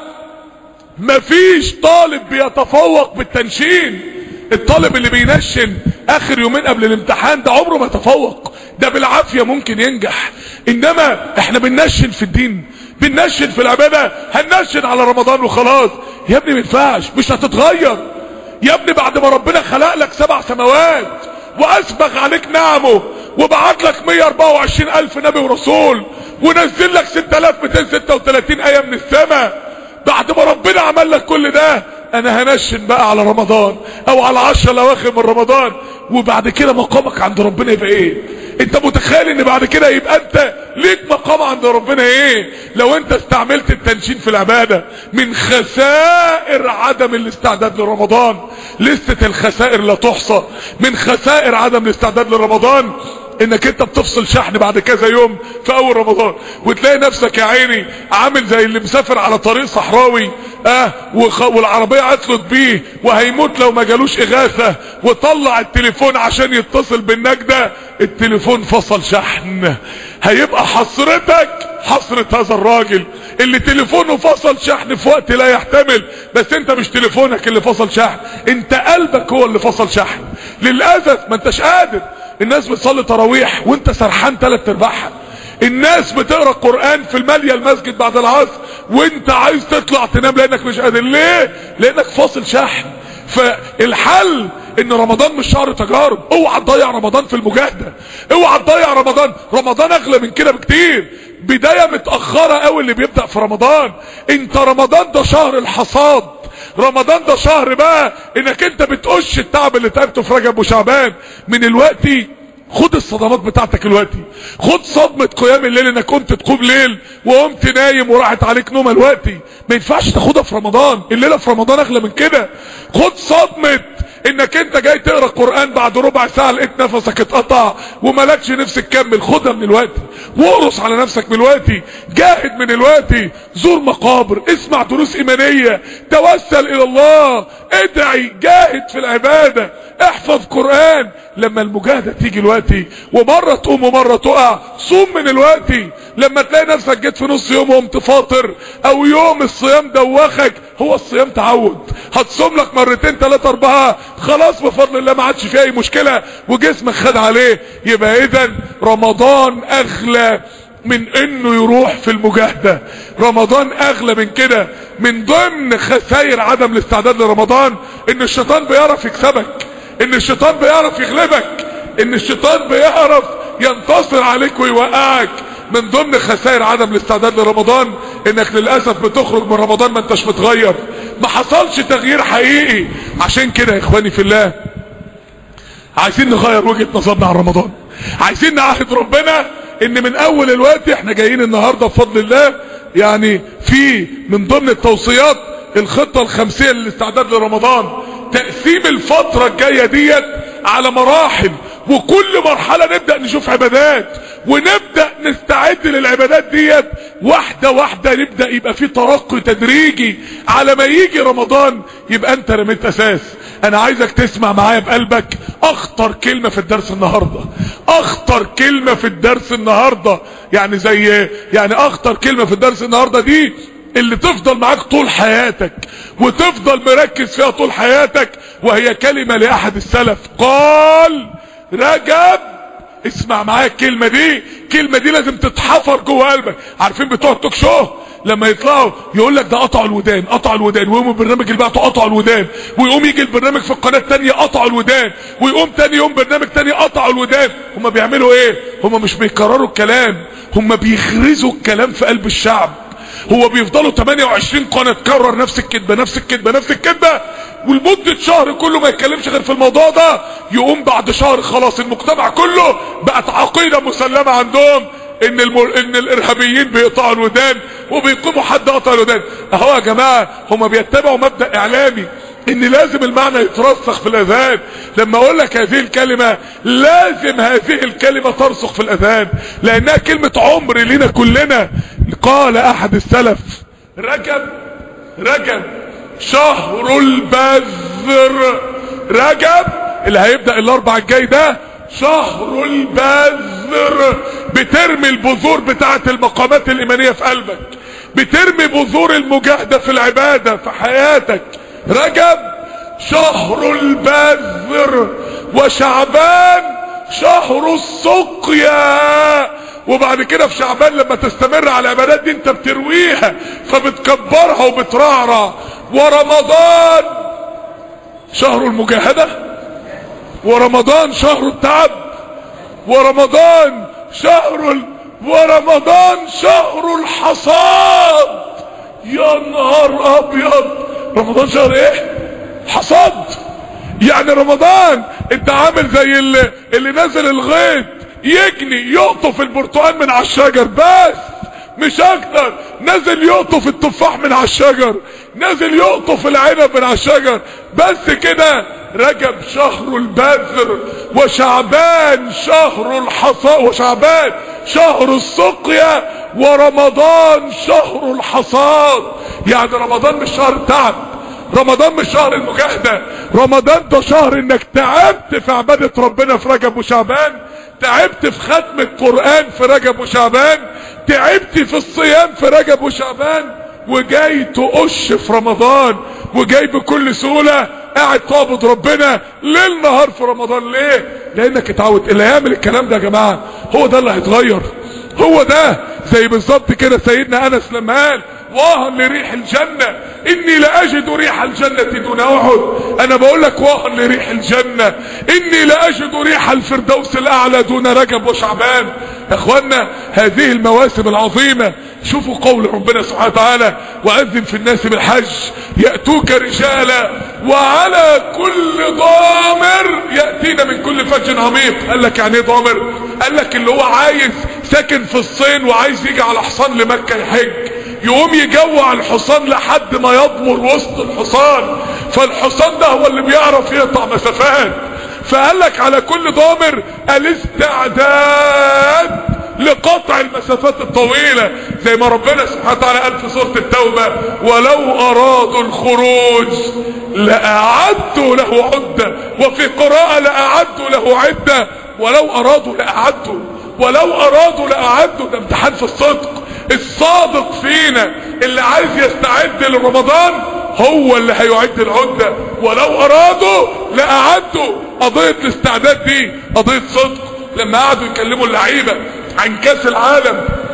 مفيش طالب بيتفوق بالتنشين. الطالب اللي بينشن اخر يومين قبل الامتحان ده عمره ما يتفوق، ده بالعافية ممكن ينجح. انما احنا بننشن في الدين، بننشن في العبادة، هننشن على رمضان وخلاص. يا ابني مينفعش، مش هتتغير يا ابني. بعد ما ربنا خلق لك سبع سماوات واسبغ عليك نعمه وبعت لك مية واربعة وعشرين الف نبي ورسول ونزل لك ستة الاف ميتين ستة وتلاتين ايه من السماء، بعد ما ربنا عمل لك كل ده انا هنشن بقى على رمضان او على عشرة الاواخر من رمضان، وبعد كده مقامك عند ربنا يبقى ايه؟ انت متخيل ان بعد كده يبقى انت ليك مقام عند ربنا ايه لو انت استعملت التنشين في العبادة؟ من خسائر عدم الاستعداد لرمضان، لستة الخسائر لا تحصى. من خسائر عدم الاستعداد لرمضان انك انت بتفصل شحن بعد كذا يوم في اول رمضان وتلاقي نفسك يا عيني عامل زي اللي مسافر على طريق صحراوي اه والعربية عطلت بيه وهيموت لو ما جالوش اغاثة، وطلع التليفون عشان يتصل بالنجدة التليفون فصل شحن. هيبقى حسرتك حسرة هذا الراجل اللي تليفونه فصل شحن في وقت لا يحتمل. بس انت مش تليفونك اللي فصل شحن، انت قلبك هو اللي فصل شحن. للأسف ما انتش قادر. الناس بتصلي تراويح وانت سرحان تلات ارباعها، الناس بتقرأ قرآن في المالية المسجد بعد العصر وانت عايز تطلع تنام لانك مش قادر. ليه؟ لانك فاصل شحن. فالحل ان رمضان مش شهر تجارب. اوعى تضيع رمضان في المجاهدة، اوعى تضيع رمضان. رمضان اغلى من كده بكتير. بداية متأخرة قوي اللي بيبدأ في رمضان. انت رمضان ده شهر الحصاد، رمضان ده شهر بقى انك انت بتقش التعب اللي تعبته في رجب وشعبان. من الوقت خد الصدمات بتاعتك الوقتي، خد صدمة قيام الليل انك كنت تقوم ليل وقمت نايم وراحت عليك نومة الوقتي. ما ينفعش تاخدها في رمضان، الليلة في رمضان اغلى من كده. خد صدمة انك انت جاي تقرأ قرآن بعد ربع ساعة لقيت نفسك اتقطع وملكش نفس تكمل. خدها من الوقت وارص على نفسك من الوقت، جاهد من الوقت، زور مقابر، اسمع دروس ايمانية، توسل الى الله، ادعي، جاهد في العبادة، احفظ قرآن. لما المجاهدة تيجي الوقت ومرة تقوم ومرة تقع صوم من الوقت. لما تلاقي نفسك جيت في نص يوم وقمت فاطر او يوم الصيام دوخك، هو الصيام تعود، هتصوم لك مرتين ثلاثة اربعة خلاص بفضل الله ما عادش فيه اي مشكلة وجسمك خد عليه. يبقى اذا رمضان اغلى من انه يروح في المجاهدة. رمضان اغلى من كده. من ضمن خسائر عدم الاستعداد لرمضان ان الشيطان بيعرف يكسبك، ان الشيطان بيعرف يغلبك، ان الشيطان بيعرف ينتصر عليك ويوقعك. من ضمن خسائر عدم الاستعداد لرمضان انك للأسف بتخرج من رمضان ما انتش متغير، ما حصلش تغيير حقيقي. عشان كده يا اخواني في الله عايزين نغير وجهة نظرنا عن رمضان. عايزين نعهد ربنا ان من اول الوقت احنا جايين النهاردة بفضل الله يعني في من ضمن التوصيات الخطة الخمسية للاستعداد لرمضان، تقسيم الفترة الجاية ديت على مراحل، وكل مرحلة نبدأ نشوف عبادات ونبدأ نستعد للعبادات ديت واحدة واحدة. نبدأ يبقى في ترقي تدريجي على ما يجي رمضان يبقى انت رميت اساس. انا عايزك تسمع معايا بقلبك اخطر كلمة في الدرس النهاردة، اخطر كلمة في الدرس النهاردة يعني زي يعني اخطر كلمة في الدرس النهاردة دي اللي تفضل معاك طول حياتك وتفضل مركز فيها طول حياتك، وهي كلمة لأحد السلف قال: رجب. اسمع معايا الكلمة دي، الكلمة دي لازم تتحفر جوه قلبك. عارفين بتوع التوك شو لما يطلعوا يقول لك ده قطعوا الودان، قطعوا الودان، ويقوم البرنامج اللي بعته قطعوا الودان، ويقوم يجي البرنامج في القناة التانية قطعوا الودان، ويقوم تاني يوم برنامج تاني قطعوا الودان. هم بيعملوا ايه؟ هم مش بيكرروا الكلام، هم بيخرزوا الكلام في قلب الشعب. هو بيفضلوا ثمانية وعشرين قناة تكرر نفس الكذبة نفس الكذبة نفس الكذبة، ولمدة شهر كله ما يتكلمش غير في الموضوع ده. يقوم بعد شهر خلاص المجتمع كله بقت عقيدة مسلمة عندهم ان المر... ان الارهابيين بيقطعوا الودان وبيقوموا حد قطع الودان. اهو يا جماعة هم بيتبعوا مبدأ اعلامي ان لازم المعنى يترسخ في الاذهان. لما اقول لك هذه الكلمة لازم هذه الكلمة ترسخ في الاذهان لانها كلمة عمر لنا كلنا. قال احد السلف: رجب رجب شهر البذر. رجب اللي هيبدأ الاربع الجاي ده شهر البذر، بترمي البذور بتاعت المقامات الايمانية في قلبك، بترمي بذور المجاهدة في العبادة في حياتك. رجب شهر البذر، وشعبان شهر السقيا. وبعد كده في شعبان لما تستمر على العبادات دي انت بترويها فبتكبرها وبترعرع. ورمضان شهر المجاهدة، ورمضان شهر التعب، ورمضان شهر ال... ورمضان شهر الحصاد. يا نهار ابيض، رمضان شهر ايه؟ حصاد. يعني رمضان انت عامل زي اللي, اللي نزل الغيط يجني يقطف البرتقال من على الشجر بس مش اكتر، نزل يقطف التفاح من على الشجر، نزل يقطف العنب من على الشجر بس كده. رجب شهر البذر، وشعبان شهر الحصاد، وشعبان شهر السقيا، ورمضان شهر الحصاد. يعني رمضان مش شهر التعب، رمضان مش شهر المجاهدة، رمضان ده شهر انك تعبت في عبادة ربنا في رجب وشعبان، تعبت في ختم القرآن في رجب وشعبان، تعبت في الصيام في رجب وشعبان، وجاي تقش في رمضان، وجاي بكل سهولة قاعد تعبد ربنا ليل نهار في رمضان. ليه؟ لانك اتعودت. اللي هيعمل الكلام ده يا جماعة هو ده اللي هيتغير، هو ده. زي بالظبط كده سيدنا انس لما قال: واها لريح الجنة اني لاجد ريح الجنة دون احد. انا بقول لك واها لريح الجنة اني لاجد ريح الفردوس الاعلى دون رجب وشعبان. يا اخوانا هذه المواسم العظيمة، شوفوا قول ربنا سبحانه وتعالى: واذن في الناس بالحج يأتوك رجالا وعلى كل ضامر يأتينا من كل فج عميق. قال لك يعني ايه ضامر؟ قال لك اللي هو عايز ساكن في الصين وعايز يجي على حصان لمكة يحج، يقوم يجوع الحصان لحد ما يضمر وسط الحصان، فالحصان ده هو اللي بيعرف يقطع مسافات. فقال لك على كل ضامر الاستعداد لقطع المسافات الطويلة، زي ما ربنا سبحانه وتعالى قال في سورة التوبة: ولو ارادوا الخروج لاعدوا له عدة، وفي قراءة لاعدوا له عدة. ولو ارادوا لاعدوا، ولو ارادوا لاعدوا. ده امتحان في الصدق. الصادق فينا اللي عايز يستعد لرمضان هو اللي هيعد العدة. ولو ارادوا لاعدوا. قضية الاستعداد دي قضية صدق. لما قعدوا يكلموا اللعيبة عن كاس العالم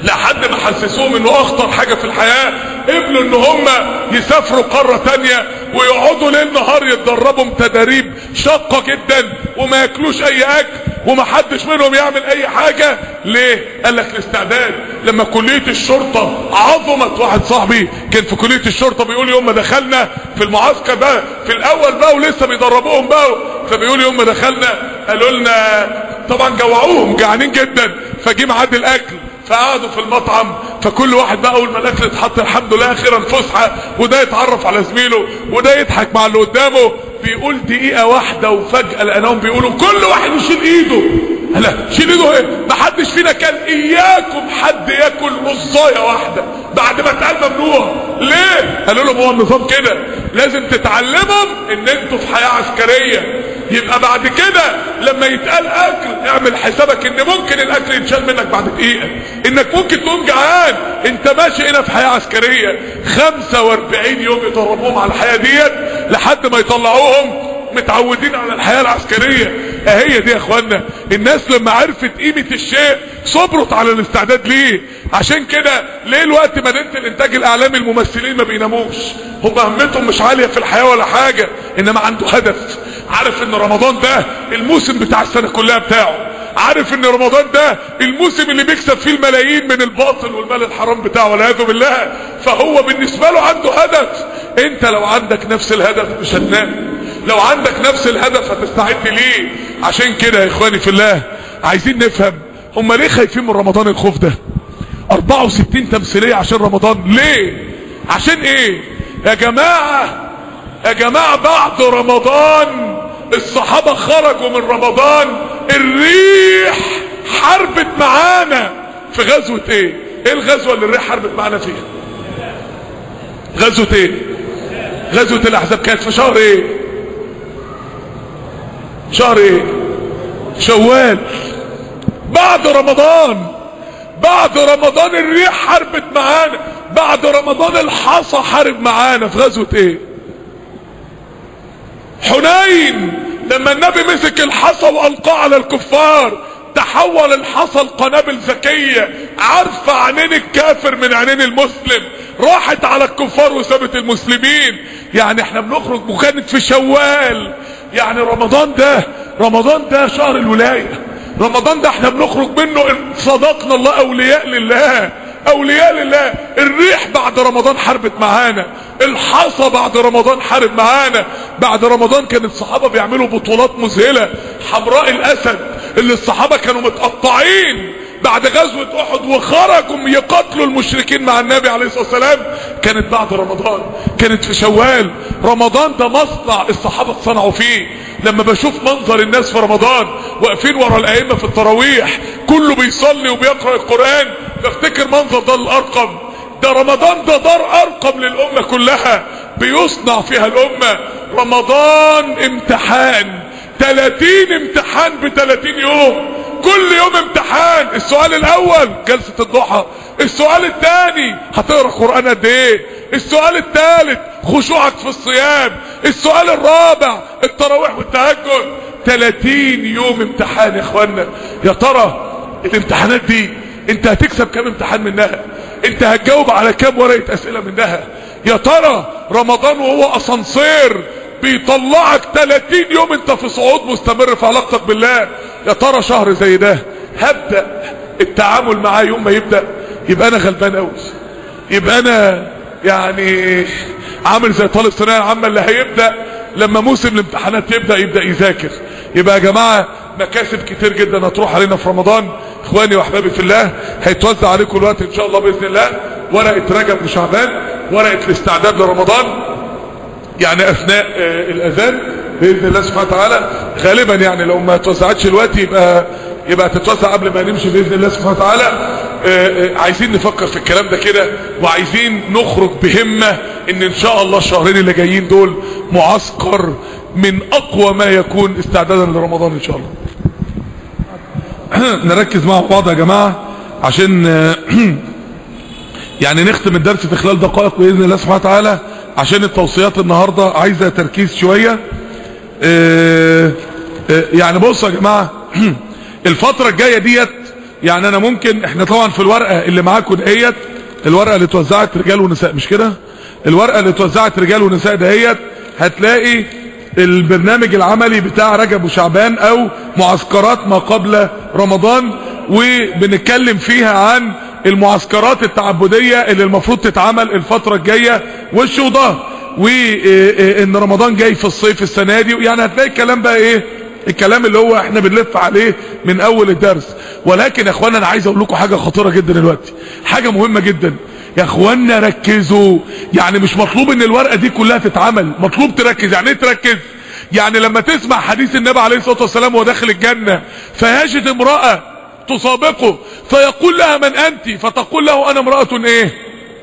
لحد ما حسسوهم انه اخطر حاجة في الحياة. قبلوا ان هم يسافروا قارة تانية ويقعدوا ليل نهار يتدربوا تدريب شاقة جدا وما ياكلوش اي اكل وما حدش منهم يعمل اي حاجة. ليه؟ قال لك الاستعداد. لما كلية الشرطة عظمت، واحد صاحبي كان في كلية الشرطة بيقول يوم ما دخلنا في المعسكر بقى في الاول بقى ولسه بيدربوهم بقى، فبيقول يوم ما دخلنا قالوا لنا طبعا جوعوهم جعانين جدا، فجي ميعاد الاكل فقعدوا في المطعم، فكل واحد بقى اول ما الاكل اتحط الحمد لله اخيرا فسحه، وده يتعرف على زميله وده يضحك مع اللي قدامه. بيقول دقيقه واحده وفجاه لقيناهم بيقولوا كل واحد يشيل ايده. لا شيل ايده ايه؟ محدش فينا كان اياكم حد ياكل نصايه واحده بعد ما اتقال ممنوع. ليه؟ قالوا لهم هو النظام كده، لازم تتعلموا ان انتوا في حياه عسكريه. يبقى بعد كده لما يتقال اكل اعمل حسابك ان ممكن الاكل يتشال منك بعد دقيقه، انك ممكن تقوم جعان. انت ماشي هنا في حياه عسكريه خمسة واربعين يوم يدربوهم على الحياه ديت لحد ما يطلعوهم متعودين على الحياه العسكريه. اهي دي يا اخوانا الناس لما عرفت قيمه الشيء صبرت على الاستعداد ليه. عشان كده ليه الوقت مدينه الانتاج الاعلامي الممثلين ما بيناموش؟ هم همتهم مش عاليه في الحياه ولا حاجه، انما عنده هدف. عارف ان رمضان ده الموسم بتاع السنه كلها بتاعه، عارف ان رمضان ده الموسم اللي بيكسب فيه الملايين من الباطل والمال الحرام بتاعه والعياذ بالله. فهو بالنسبه له عنده هدف. انت لو عندك نفس الهدف مش هتنام، لو عندك نفس الهدف هتستعد ليه. عشان كده يا اخواني في الله عايزين نفهم هم ليه خايفين من رمضان الخوف ده. اربعة وستين تمثيليه عشان رمضان، ليه؟ عشان ايه يا جماعه؟ يا جماعه بعد رمضان الصحابه خرجوا من رمضان الريح حربت معانا في غزوه ايه؟ ايه الغزوه اللي الريح حربت معانا فيها؟ غزوه ايه؟ غزوه الاحزاب. كانت في شهر ايه؟ شهر ايه؟ شوال. بعد رمضان بعد رمضان الريح حربت معانا، بعد رمضان الحصى حارب معانا في غزوة ايه؟ حنين. لما النبي مسك الحصى والقاه على الكفار تحول الحصى لقنابل ذكية عارفة عينين الكافر من عينين المسلم، راحت على الكفار وسابت المسلمين. يعني احنا بنخرج وكانت في شوال. يعني رمضان ده رمضان ده شهر الولاية. رمضان ده احنا بنخرج منه ان صدقنا الله اولياء لله، اولياء لله. الريح بعد رمضان حربت معانا، الحصى بعد رمضان حارب معانا. بعد رمضان كان الصحابة بيعملوا بطولات مذهلة. حمراء الاسد اللي الصحابة كانوا متقطعين بعد غزوة احد وخرجوا يقاتلوا المشركين مع النبي عليه الصلاة والسلام، كانت بعد رمضان، كانت في شوال. رمضان ده مصنع الصحابة اتصنعوا فيه. لما بشوف منظر الناس في رمضان واقفين ورا الائمة في التراويح كله بيصلي وبيقرأ القرآن، بفتكر منظر دار الارقم. ده رمضان ده دار ارقم للامة كلها بيصنع فيها الامة. رمضان امتحان، تلاتين امتحان بتلاتين يوم، كل يوم امتحان. السؤال الاول جلسة الضحى، السؤال الثاني هتقرأ قرآن قد ايه، السؤال الثالث خشوعك في الصيام، السؤال الرابع التراويح والتهجد. تلاتين يوم امتحان يا اخوانا. يا ترى الامتحانات دي انت هتكسب كام امتحان منها؟ انت هتجاوب على كام ورقة اسئلة منها؟ يا ترى رمضان وهو اسانسير بيطلعك تلاتين يوم انت في صعود مستمر في علاقتك بالله. يا ترى شهر زي ده هبدأ التعامل معاه يوم ما يبدأ يبقى انا غلبان قوي، يبقى انا يعني عامل زي طالب ثانويه عامه اللي هيبدأ لما موسم الامتحانات يبدأ يبدأ يذاكر. يبقى يا جماعة مكاسب كتير جدا هتروح علينا في رمضان. اخواني واحبابي في الله هيتوزع عليكم الوقت ان شاء الله باذن الله ورقة رجب وشعبان، ورقة الاستعداد لرمضان يعني اثناء آه الاذان باذن الله سبحانه وتعالى. غالبا يعني لو ما توزعتش الوقت يبقى يبقى تتوزع قبل ما نمشي باذن الله سبحانه وتعالى. آه آه عايزين نفكر في الكلام ده كده، وعايزين نخرج بهمة ان ان شاء الله الشهرين اللي جايين دول معسكر من اقوى ما يكون استعدادا لرمضان ان شاء الله. نركز مع بعض يا جماعة عشان يعني نختم الدرس في خلال دقائق باذن الله سبحانه وتعالى، عشان التوصيات النهاردة عايزة تركيز شوية. اه اه يعني بصوا يا جماعة الفترة الجاية ديت يعني انا ممكن، احنا طبعا في الورقة اللي معاكم دهيت، الورقة اللي اتوزعت رجال ونساء مش كده، الورقة اللي اتوزعت رجال ونساء دهيت هتلاقي البرنامج العملي بتاع رجب وشعبان او معسكرات ما قبل رمضان، وبنتكلم فيها عن المعسكرات التعبدية اللي المفروض تتعمل الفترة الجاية وش وظهر، وان رمضان جاي في الصيف السنة دي. يعني هتلاقي الكلام بقى ايه، الكلام اللي هو احنا بنلف عليه من اول الدرس. ولكن يا اخوانا انا عايز اقول لكم حاجة خطيرة جدا دلوقتي، حاجة مهمة جدا يا اخوانا، ركزوا. يعني مش مطلوب ان الورقة دي كلها تتعمل، مطلوب تركز. يعني ايه تركز؟ يعني لما تسمع حديث النبي عليه الصلاة والسلام وهو داخل الجنة فيجد امرأة تسابقه فيقول لها من انت، فتقول له انا امرأة ايه،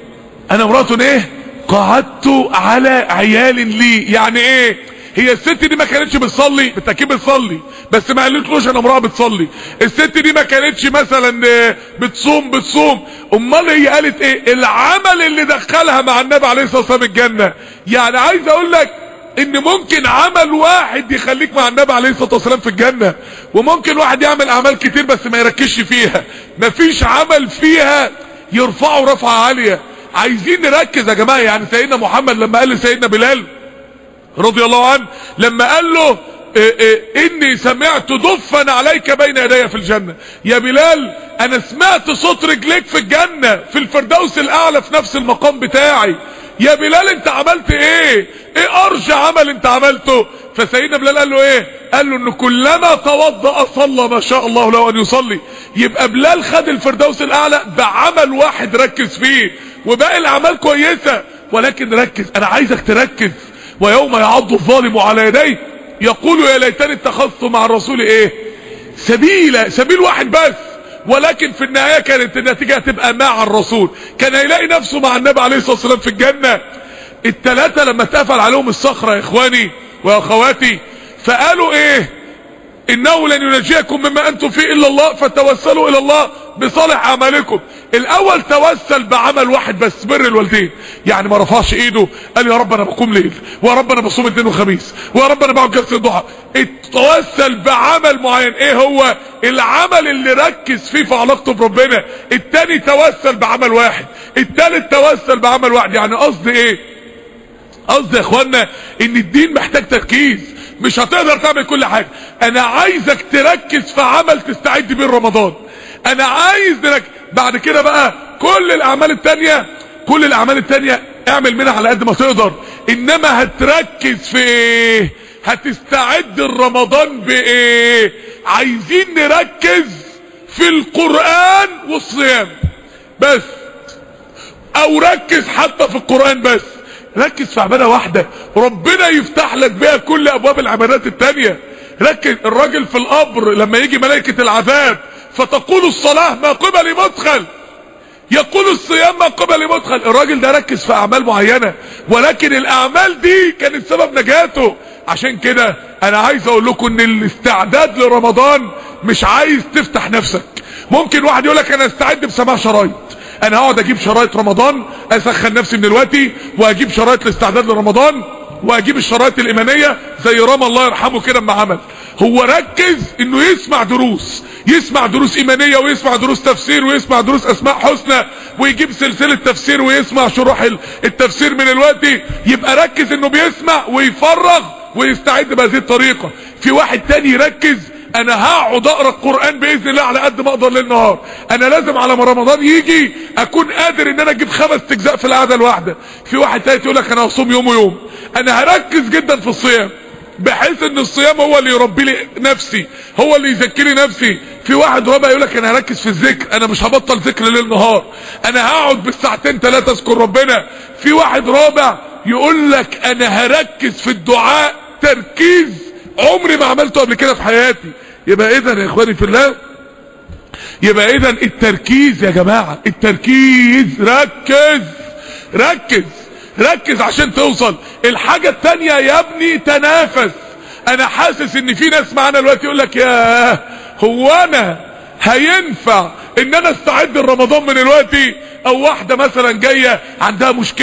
انا امرأة ايه قعدت على عيال لي. يعني ايه؟ هي الست دي ما كانتش بتصلي، بالتاكيد بتصلي بس ما قالتلوش انا امرأة بتصلي. الست دي ما كانتش مثلا بتصوم بتصوم امال هي قالت ايه؟ العمل اللي دخلها مع النبي عليه الصلاة والسلام الجنة. يعني عايز اقول لك ان ممكن عمل واحد يخليك مع النبي عليه الصلاة والسلام في الجنة، وممكن واحد يعمل اعمال كتير بس ما يركزش فيها، مفيش عمل فيها يرفعه رفعة عالية. عايزين نركز يا جماعة. يعني سيدنا محمد لما قال لسيدنا بلال رضي الله عنه، لما قال له إيه إيه اني سمعت دفا عليك بين يدي في الجنة، يا بلال انا سمعت صوت رجليك في الجنة في الفردوس الاعلى في نفس المقام بتاعي. يا بلال انت عملت ايه؟ ايه ارجى عمل انت عملته؟ فسيدنا بلال قال له ايه؟ قال له ان كلما توضأ صلى ما شاء الله له ان يصلي. يبقى بلال خد الفردوس الاعلى بعمل واحد ركز فيه، وباقي الاعمال كويسة ولكن ركز. انا عايزك تركز. ويوم يعض الظالم على يديه يقول يا ليتني اتخذت مع الرسول ايه سبيلا، سبيل واحد بس، ولكن في النهاية كانت النتيجة هتبقى مع الرسول، كان هيلاقي نفسه مع النبي عليه الصلاة والسلام في الجنة. التلاتة لما اتقفل عليهم الصخرة يا اخواني واخواتي فقالوا ايه؟ انه لن ينجيكم مما انتم فيه الا الله فتوسلوا الى الله بصالح اعمالكم. الاول توسل بعمل واحد بس، بر الوالدين. يعني ما رفعش ايده قال يا رب انا بقوم ليل، ويا رب انا بصوم اثنين وخميس، ويا رب انا بقعد جلسة الضحى. اتوسل بعمل معين. ايه هو العمل اللي ركز فيه في علاقته بربنا؟ التاني توسل بعمل واحد، التالت توسل بعمل واحد. يعني قصدي ايه؟ قصدي يا اخوانا ان الدين محتاج تركيز، مش هتقدر تعمل كل حاجة. انا عايزك تركز في عمل تستعد بيه رمضان. انا عايز نركز. بعد كده بقى كل الاعمال التانية، كل الاعمال التانية اعمل منها على قد ما تقدر، انما هتركز في ايه؟ هتستعد رمضان بايه؟ عايزين نركز في القرآن والصيام بس، او ركز حتى في القرآن بس. ركز في عبادة واحدة ربنا يفتح لك بيها كل ابواب العبادات التانية. ركز. الراجل في القبر لما يجي ملائكة العذاب فتقول الصلاة ما قبل مدخل، يقول الصيام ما قبل مدخل. الراجل ده ركز في اعمال معينة، ولكن الاعمال دي كانت سبب نجاته. عشان كده انا عايز اقول لكم ان الاستعداد لرمضان مش عايز تفتح نفسك. ممكن واحد يقول لك انا استعد بسماع شرايط، انا هقعد اجيب شرايط رمضان اسخن نفسي من دلوقتي، واجيب شرايط الاستعداد لرمضان، واجيب الشرايط الايمانيه زي رامي الله يرحمه كده اما عمل. هو ركز انه يسمع دروس، يسمع دروس ايمانيه، ويسمع دروس تفسير، ويسمع دروس اسماء حسنى، ويجيب سلسله تفسير، ويسمع شروح التفسير من الوقت. يبقى ركز انه بيسمع ويفرغ ويستعد بهذه الطريقه. في واحد تاني يركز انا هقعد اقرا القران باذن الله على قد ما اقدر ليل نهار، انا لازم على ما رمضان يجي اكون قادر ان انا اجيب خمس اجزاء في القعده الواحده. في واحد تاني يقول لك انا هصوم يوم ويوم، انا هركز جدا في الصيام بحيث ان الصيام هو اللي يربي لي نفسي، هو اللي يزكي لي نفسي. في واحد رابع يقول لك انا هركز في الذكر، انا مش هبطل ذكر ليل نهار، انا هقعد بالساعتين ثلاثه اذكر ربنا. في واحد رابع يقول لك انا هركز في الدعاء تركيز عمري ما عملته قبل كده في حياتي. يبقى اذا يا اخواني في الله، يبقى اذا التركيز يا جماعة، التركيز. ركز ركز ركز عشان توصل. الحاجة التانية يا ابني تنافس. انا حاسس ان في ناس معانا دلوقتي يقول لك يا هو انا هينفع ان انا استعد لرمضان من دلوقتي؟ او واحدة مثلا جاية عندها مشكلة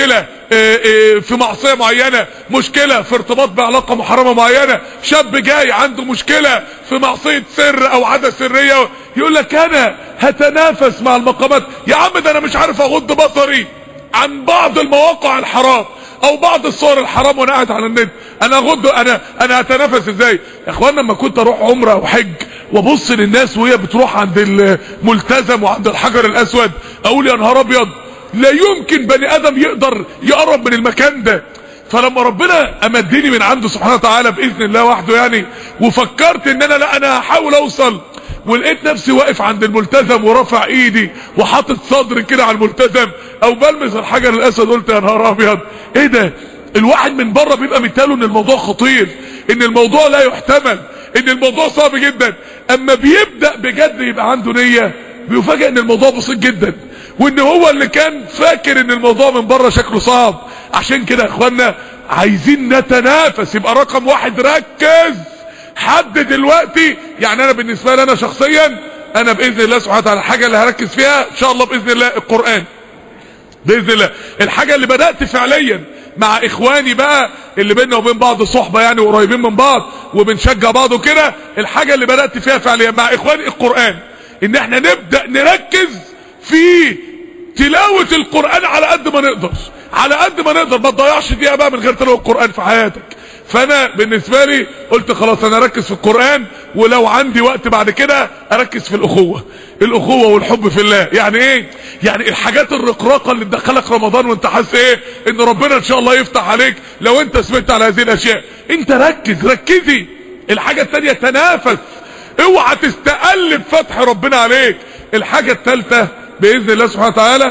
في معصية معينة، مشكلة في ارتباط بعلاقة محرمة معينة، شاب جاي عنده مشكلة في معصية سر او عادة سرية، يقول لك انا هتنافس مع المقامات. يا عم ده انا مش عارف اغض بصري عن بعض المواقع الحرام او بعض الصور الحرام وانا قاعد على النت، انا اغض انا انا هتنافس ازاي؟ يا اخوانا لما كنت اروح عمره او حج وابص للناس وهي بتروح عند الملتزم وعند الحجر الاسود، اقول يا نهار ابيض، لا يمكن بني ادم يقدر يقرب من المكان ده. فلما ربنا امدني من عنده سبحانه وتعالى باذن الله وحده يعني، وفكرت ان انا لا انا هحاول اوصل، ولقيت نفسي واقف عند الملتزم ورافع ايدي وحاطط صدري كده على الملتزم او بلمس الحجر الاسود، قلت يا نهار ابيض ايه ده؟ الواحد من بره بيبقى متقاله ان الموضوع خطير، ان الموضوع لا يحتمل، ان الموضوع صعب جدا. اما بيبدأ بجد يبقى عنده نية، بيفاجئ ان الموضوع بسيط جدا، وان هو اللي كان فاكر ان الموضوع من بره شكله صعب. عشان كده يا اخوانا عايزين نتنافس. يبقى رقم واحد ركز، حد دلوقتي يعني انا بالنسبة لي انا شخصيا، انا باذن الله سبحانه وتعالى الحاجة اللي هركز فيها ان شاء الله باذن الله القرآن باذن الله. الحاجة اللي بدأت فعليا مع اخواني بقى اللي بيننا وبين بعض صحبة يعني وقريبين من بعض وبنشجع بعض وكده، الحاجة اللي بدأت فيها فعليا مع اخواني القرآن، ان احنا نبدأ نركز في تلاوة القرآن على قد ما نقدر، على قد ما نقدر. ما تضيعش دقيقة بقى من غير تلاوة القرآن في حياتك. فانا بالنسبة لي قلت خلاص انا اركز في القرآن، ولو عندي وقت بعد كده اركز في الاخوة الاخوة والحب في الله. يعني ايه؟ يعني الحاجات الرقراقة اللي تدخلك رمضان وانت حاسس ايه ان ربنا ان شاء الله يفتح عليك لو انت سمعت على هذه الاشياء. انت ركز، ركزي. الحاجة الثانية تنافس، اوعى تستقل بفتح ربنا عليك. الحاجة الثالثة باذن الله سبحانه وتعالى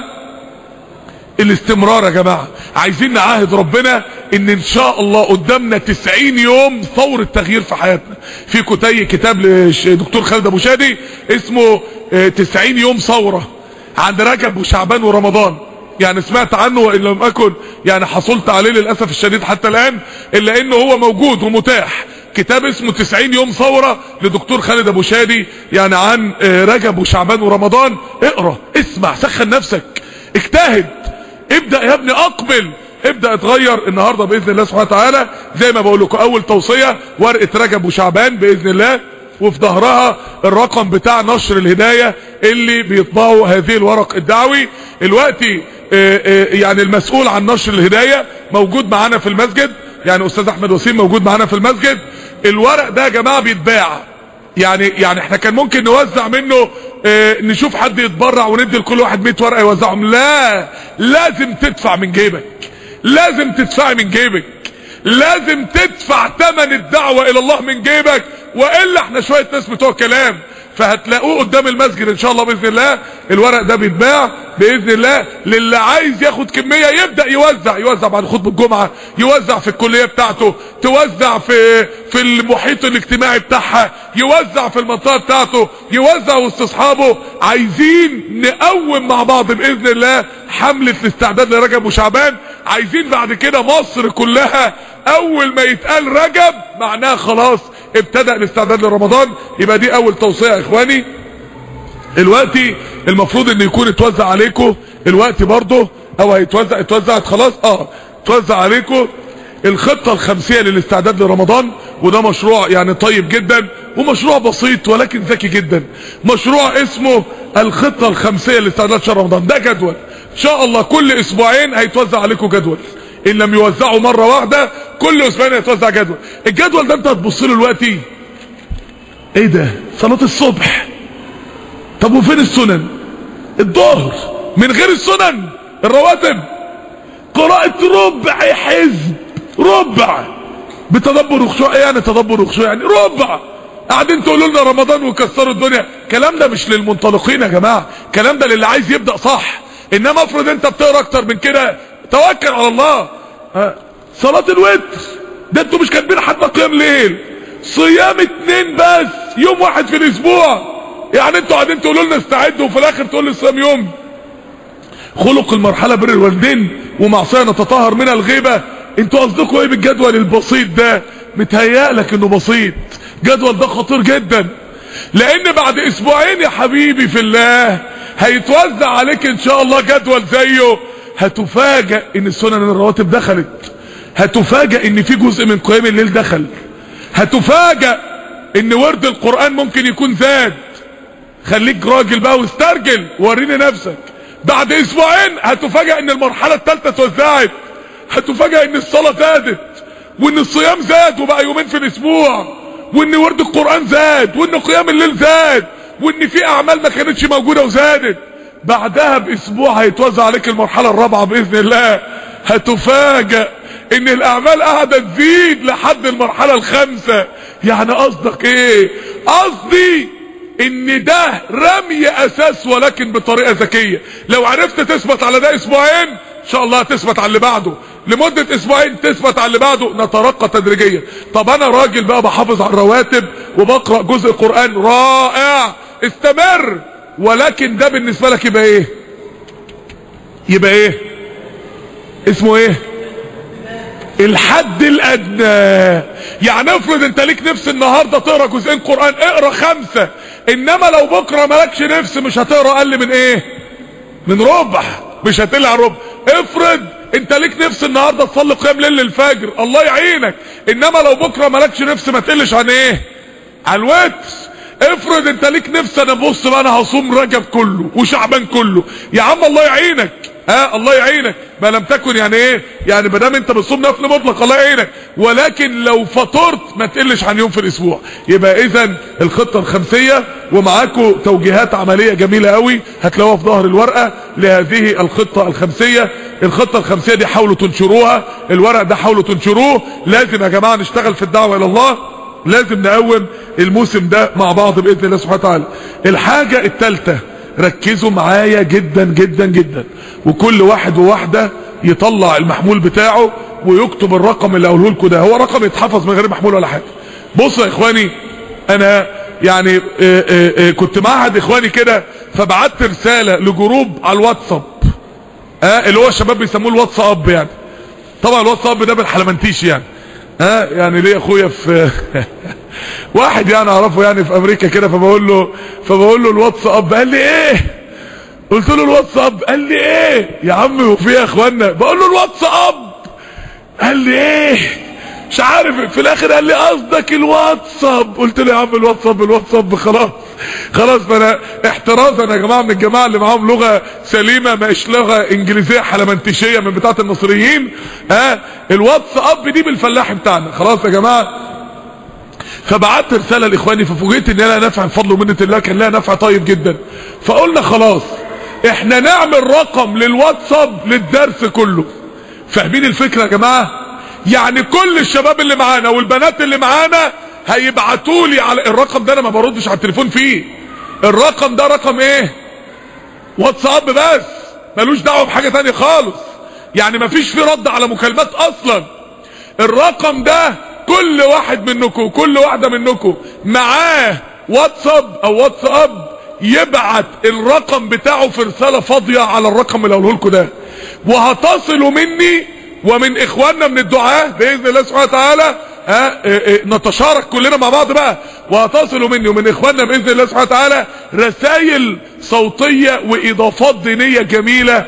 الاستمرار. يا جماعة عايزين نعاهد ربنا ان ان شاء الله قدامنا تسعين يوم ثورة تغيير في حياتنا. في كتي كتاب لدكتور خالد ابو شادي اسمه تسعين يوم ثورة عند رجب وشعبان ورمضان. يعني سمعت عنه وان لم اكن يعني حصلت عليه للاسف الشديد حتى الان، الا انه هو موجود ومتاح. كتاب اسمه تسعين يوم ثورة لدكتور خالد ابو شادي، يعني عن رجب وشعبان ورمضان. اقرأ، اسمع، سخن نفسك، اجتهد، ابدأ يا ابني، اقبل، ابدأ اتغير النهاردة بإذن الله سبحانه وتعالى. زي ما بقول لكم اول توصية ورقة رجب وشعبان بإذن الله، وفي ظهرها الرقم بتاع نشر الهداية اللي بيطبعوا هذه الورق الدعوي. الوقتي يعني المسؤول عن نشر الهداية موجود معانا في المسجد، يعني استاذ احمد وسيم موجود معانا في المسجد. الورق ده يا جماعة بيتباع، يعني يعني احنا كان ممكن نوزع منه اه نشوف حد يتبرع وندي لكل واحد مية ورقة يوزعهم. لا، لازم تدفع من جيبك، لازم تدفع من جيبك، لازم تدفع ثمن الدعوة الى الله من جيبك، والا احنا شوية ناس بتوع كلام. فهتلاقوه قدام المسجد ان شاء الله باذن الله. الورق ده بيتباع باذن الله للي عايز ياخد كميه يبدا يوزع، يوزع بعد خطبه الجمعه، يوزع في الكليه بتاعته، توزع في في المحيط الاجتماعي بتاعها، يوزع في المنطقه بتاعته، يوزع وسط اصحابه. عايزين نقوم مع بعض باذن الله حمله الاستعداد لرجب وشعبان. عايزين بعد كده مصر كلها اول ما يتقال رجب معناها خلاص ابتدأ الاستعداد لرمضان. يبقى دي اول توصية يا اخواني. الوقت المفروض ان يكون اتوزع عليكم الوقت برضه، او هيتوزع اتوزعت خلاص اه اتوزع عليكم الخطة الخمسية للاستعداد لرمضان. وده مشروع يعني طيب جدا ومشروع بسيط ولكن ذكي جدا. مشروع اسمه الخطة الخمسية للاستعداد شهر رمضان. ده جدول ان شاء الله كل اسبوعين هيتوزع عليكم جدول، ان لم يوزعوا مرة واحدة كل اسبوعين هيتوزع جدول. الجدول ده انت هتبص له دلوقتي ايه ده؟ صلاة الصبح. طب وفين السنن؟ الظهر من غير السنن، الرواتب، قراءة ربع حزب، ربع بتدبر وخشوع. ايه يعني تدبر وخشوع؟ يعني ربع. قاعدين تقولوا لنا رمضان وكسروا الدنيا. الكلام ده مش للمنطلقين يا جماعة، الكلام ده للي عايز يبدأ صح. انما افرض انت بتقرا اكتر من كده، توكل على الله. ها. صلاة الوتر ده انتوا مش كاتبين حتى قيام ليل، صيام اتنين بس يوم واحد في الاسبوع. يعني انتوا قاعدين تقولوا لنا استعدوا وفي الاخر تقول لي صيام يوم. خلق المرحلة بر الوالدين ومعصية نتطهر منها الغيبة. انتوا قصدكم ايه بالجدول البسيط ده؟ متهيألك انه بسيط. جدول ده خطير جدا، لان بعد اسبوعين يا حبيبي في الله هيتوزع عليك ان شاء الله جدول زيه هتفاجأ ان السنن الرواتب دخلت، هتفاجأ ان في جزء من قيام الليل دخل، هتفاجأ ان ورد القرآن ممكن يكون زاد. خليك راجل بقى واسترجل ووريني نفسك. بعد اسبوعين هتفاجأ ان المرحلة الثالثة توزعت، هتفاجأ ان الصلاة زادت، وان الصيام زاد وبقى يومين في الاسبوع، وان ورد القرآن زاد، وان قيام الليل زاد، وان في اعمال ما كانتش موجودة وزادت. بعدها باسبوع هيتوزع عليك المرحلة الرابعة باذن الله. هتفاجأ ان الاعمال قاعدة تزيد لحد المرحلة الخامسة. يعني قصدك ايه؟ قصدي ان ده رمي اساس ولكن بطريقة ذكية. لو عرفت تثبت على ده اسبوعين ان شاء الله هتثبت على اللي بعده، لمدة اسبوعين تثبت على اللي بعده، نترقى تدريجيا. طب انا راجل بقى بحافظ على الرواتب وبقرأ جزء قرآن رائع، استمر. ولكن ده بالنسبة لك يبقى ايه؟ يبقى ايه اسمه؟ ايه الحد الادنى. يعني افرض انت ليك نفس النهاردة تقرأ جزئين قرآن، اقرأ خمسة. انما لو بكرة مالكش نفس مش هتقرأ اقل من ايه؟ من ربع، مش هتقل على ربع. افرض انت ليك نفس النهاردة تصلي قيام ليل الفجر، الله يعينك. انما لو بكرة مالكش نفس ما تقلش عن ايه؟ عن الوتر. افرض انت ليك نفس انا بص بقى انا هصوم رجب كله وشعبان كله، يا عم الله يعينك، ها الله يعينك. ما لم تكن يعني ايه؟ يعني ما دام انت بتصوم نفل مطلق الله يعينك. ولكن لو فطرت ما تقلش عن يوم في الاسبوع. يبقى اذا الخطة الخمسية، ومعاكم توجيهات عملية جميلة قوي هتلاقوها في ظهر الورقة لهذه الخطة الخمسية. الخطة الخمسية دي حاولوا تنشروها، الورق ده حاولوا تنشروه. لازم يا جماعة نشتغل في الدعوة الى الله، لازم نقوم الموسم ده مع بعض باذن الله سبحانه وتعالى. الحاجة الثالثة، ركزوا معايا جدا جدا جدا، وكل واحد وواحدة يطلع المحمول بتاعه ويكتب الرقم اللي اقوله لكم ده. هو رقم يتحفظ من غير محمول ولا حاجة. بصوا يا اخواني، انا يعني اه اه اه كنت معهد اخواني كده، فبعت رسالة لجروب على الواتساب، اه اللي هو الشباب بيسموه الواتساب. يعني طبعا الواتساب ده بالحلمنتيش يعني، ها أه يعني ليه اخويا في واحد يعني اعرفه يعني في امريكا كده، فبقول له فبقول له الواتساب، قال لي ايه؟ قلت له الواتساب، قال لي ايه يا عم وفي يا اخوانا؟ بقول له الواتساب، قال لي ايه مش عارف. في الاخر قال لي قصدك الواتساب. قلت له يا عم الواتساب الواتساب خلاص خلاص. فانا احترازا يا جماعه من الجماعه اللي معاهم لغه سليمه، مش لغه انجليزيه حلمنتشيه من بتاعه المصريين، ها الواتساب دي بالفلاح بتاعنا خلاص يا جماعه. فبعت رساله لاخواني، ففوجئت ان لها نفع بفضل ومنه الله، كان لها نفع طيب جدا. فقلنا خلاص احنا نعمل رقم للواتساب للدرس كله. فاهمين الفكره يا جماعه؟ يعني كل الشباب اللي معانا والبنات اللي معانا هيبعتوا لي على الرقم ده. انا ما بردش على التليفون فيه. الرقم ده رقم ايه؟ واتساب بس، ملوش دعوه بحاجه تانية خالص. يعني مفيش فيه رد على مكالمات اصلا. الرقم ده كل واحد منكم كل واحده منكم معاه واتساب او واتساب يبعت الرقم بتاعه في رساله فاضيه على الرقم اللي هقوله لكم ده، وهتصلوا مني ومن اخواننا من الدعاة باذن الله سبحانه وتعالى. ها نتشارك كلنا مع بعض بقى، وهتصلوا مني ومن اخواننا باذن الله سبحانه وتعالى رسائل صوتيه واضافات دينيه جميله،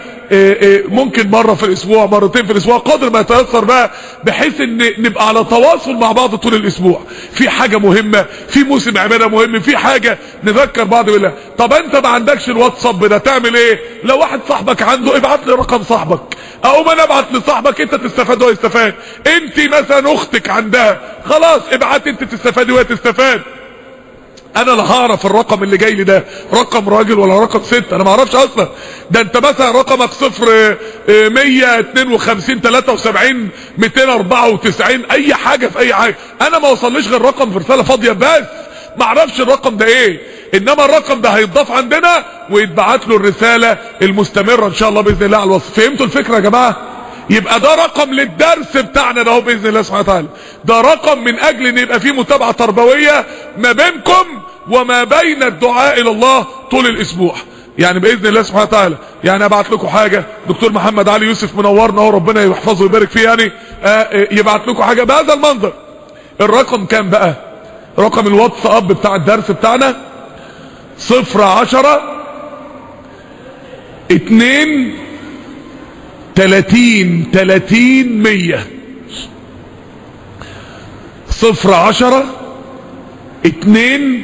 ممكن مره في الاسبوع مرتين في الاسبوع قدر ما يتيسر بقى، بحيث ان نبقى على تواصل مع بعض طول الاسبوع. في حاجه مهمه، في موسم عباده مهم، في حاجه نذكر بعض بالله. طب انت ما عندكش الواتساب ده تعمل ايه؟ لو واحد صاحبك عنده ابعت لي رقم صاحبك، او ما نبعت لصاحبك انت تستفاد وهو يستفاد. انت مثلا اختك عندها، خلاص ابعت انت تستفادي وهي تستفاد. انا لا هعرف الرقم اللي جاي لي ده رقم راجل ولا رقم ست، انا ما اعرفش اصلا. ده انت مثلا رقمك صفر مية اتنين وخمسين تلاتة وسبعين ميتين اربعة وتسعين اي حاجة في اي حاجة، انا ما وصليش غير رقم في رسالة فاضية بس، ما اعرفش الرقم ده ايه. انما الرقم ده هيتضاف عندنا ويتبعت له الرسالة المستمرة ان شاء الله باذن الله على الوصف. فهمتوا الفكرة يا جماعة؟ يبقى ده رقم للدرس بتاعنا ده باذن الله سبحانه وتعالى. ده رقم من اجل ان يبقى فيه متابعه تربويه ما بينكم وما بين الدعاء الى الله طول الاسبوع. يعني باذن الله سبحانه وتعالى يعني ابعت لكم حاجه. دكتور محمد علي يوسف منورنا اهو، ربنا يحفظه ويبارك فيه. يعني آه يبعت لكم حاجه بهذا المنظر. الرقم كام بقى؟ رقم الواتساب بتاع الدرس بتاعنا صفر عشرة اتنين تلاتين تلاتين مية. صفر عشرة اتنين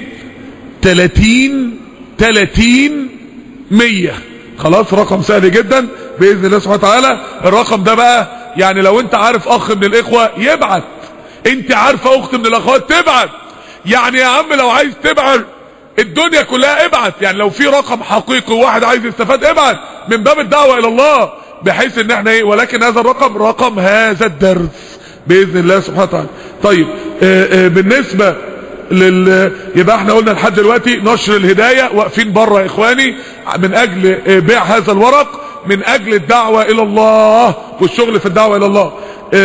تلاتين تلاتين مية. خلاص رقم سهل جدا باذن الله سبحانه وتعالى. الرقم ده بقى يعني لو انت عارف اخ من الاخوة يبعت، انت عارفة اخت من الاخوات تبعت، يعني يا عم لو عايز تبعت الدنيا كلها ابعت، يعني لو في رقم حقيقي وواحد عايز يستفاد ابعت من باب الدعوة الى الله، بحيث ان احنا ايه، ولكن هذا الرقم رقم هذا الدرس باذن الله سبحانه وتعالى. طيب آآ آآ بالنسبة لل يبقى احنا قلنا لحد دلوقتي نشر الهداية واقفين بره يا اخواني من اجل بيع هذا الورق، من اجل الدعوة الى الله والشغل في الدعوة الى الله.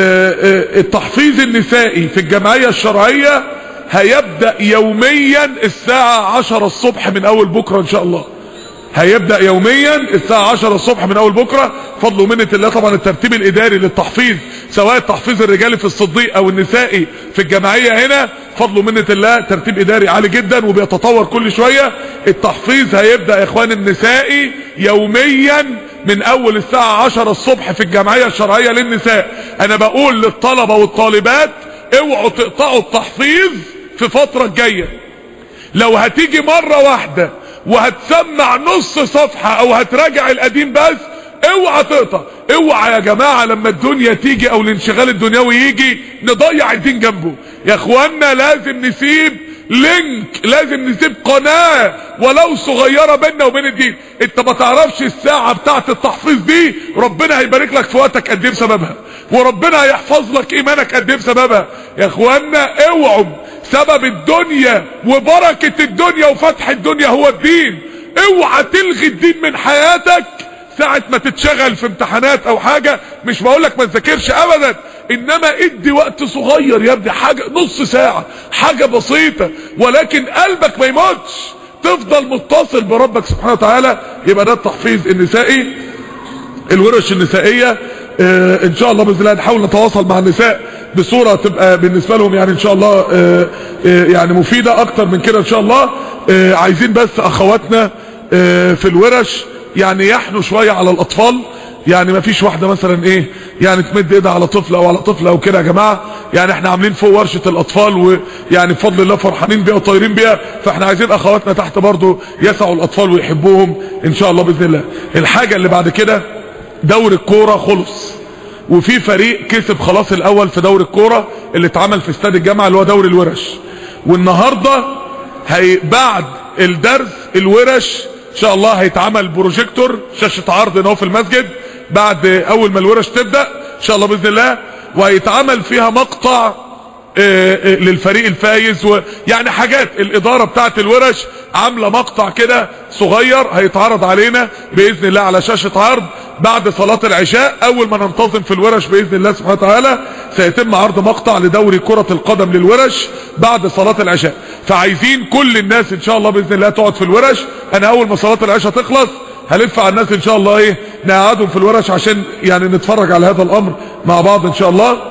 التحفيظ النسائي في الجمعية الشرعية هيبدأ يوميا الساعة عشرة الصبح من اول بكرة ان شاء الله. هيبدأ يوميا الساعة عشرة الصبح من اول بكرة فضل ومنة الله. طبعا الترتيب الاداري للتحفيظ سواء التحفيظ الرجالي في الصديق او النسائي في الجمعية هنا فضل ومنة الله ترتيب اداري عالي جدا وبيتطور كل شوية. التحفيظ هيبدأ يا اخوان النسائي يوميا من اول الساعة عشرة الصبح في الجمعية الشرعية للنساء. انا بقول للطلبة والطالبات اوعوا تقطعوا التحفيظ في فترة الجاية. لو هتيجي مرة واحدة وهتسمع نص صفحة او هتراجع القديم بس اوعى تقطع. اوعى يا جماعة لما الدنيا تيجي او الانشغال الدنيوي يجي نضيع الدين جنبه يا اخوانا. لازم نسيب لينك، لازم نسيب قناة ولو صغيرة بيننا وبين الدين. انت ما تعرفش الساعة بتاعت التحفيظ دي ربنا هيبارك لك في وقتك قد ايه بسببها، وربنا هيحفظ لك ايمانك قد ايه بسببها يا اخوانا. اوعوا سبب الدنيا وبركة الدنيا وفتح الدنيا هو الدين. اوعى تلغي الدين من حياتك ساعة ما تتشغل في امتحانات او حاجة. مش بقولك ما تذاكرش ابدا، انما ادي وقت صغير يا ابني، حاجة نص ساعة، حاجة بسيطة، ولكن قلبك ما يموتش، تفضل متصل بربك سبحانه وتعالى. يبقى ده التحفيظ النسائي. الورش النسائية اه ان شاء الله باذن الله نحاول نتواصل مع النساء بصورة تبقى بالنسبة لهم يعني ان شاء الله اه اه يعني مفيدة اكتر من كده ان شاء الله. اه عايزين بس اخواتنا اه في الورش يعني يحنوا شوية على الاطفال. يعني ما فيش واحدة مثلا ايه يعني تمد ايدها على طفل او على طفل او كده يا جماعة. يعني احنا عاملين فوق ورشة الاطفال ويعني بفضل الله فرحانين بيها وطايرين بيها، فاحنا عايزين اخواتنا تحت برضو يسعوا الاطفال ويحبوهم ان شاء الله باذن الله. الحاجة اللي بعد كده دور الكورة خلص، وفي فريق كسب خلاص الاول في دور الكورة اللي اتعمل في استاد الجامعة اللي هو دور الورش. والنهاردة هي بعد الدرس الورش ان شاء الله هيتعمل بروجيكتور شاشة عرض هنا في المسجد بعد اول ما الورش تبدأ ان شاء الله باذن الله، وهيتعمل فيها مقطع للفريق الفايز ويعني حاجات. الادارة بتاعت الورش عاملة مقطع كده صغير هيتعرض علينا باذن الله على شاشة عرض بعد صلاة العشاء. اول ما ننتظم في الورش باذن الله سبحانه وتعالى سيتم عرض مقطع لدوري كرة القدم للورش بعد صلاة العشاء. فعايزين كل الناس ان شاء الله باذن الله تقعد في الورش. انا اول ما صلاة العشاء تخلص هلف على الناس ان شاء الله ايه نقعدهم في الورش عشان يعني نتفرج على هذا الامر مع بعض ان شاء الله.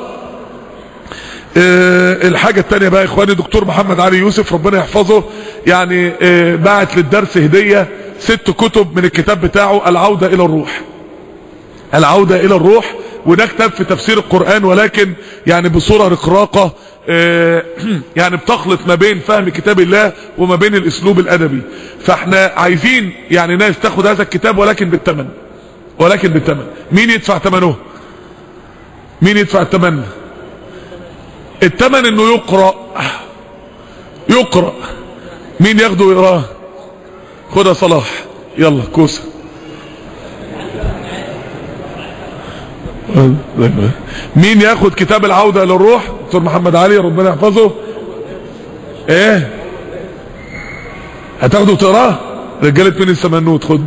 أه الحاجة التانية بقى يا اخواني، دكتور محمد علي يوسف ربنا يحفظه يعني أه بعت للدرس هدية ست كتب من الكتاب بتاعه العودة الى الروح. العودة الى الروح، وده كتاب في تفسير القرآن ولكن يعني بصورة رقراقة أه يعني بتخلط ما بين فهم كتاب الله وما بين الاسلوب الادبي. فاحنا عايزين يعني ناس تاخد هذا الكتاب ولكن بالثمن، ولكن بالثمن. مين يدفع ثمنه؟ مين يدفع الثمن؟ الثمن انه يقرأ يقرأ. مين ياخده ويقراه؟ خدها صلاح، يلا كوسة. مين ياخد كتاب العودة الى الروح؟ دكتور محمد علي ربنا يحفظه. ايه هتاخده وتقراه؟ رجالة من السمنوت خد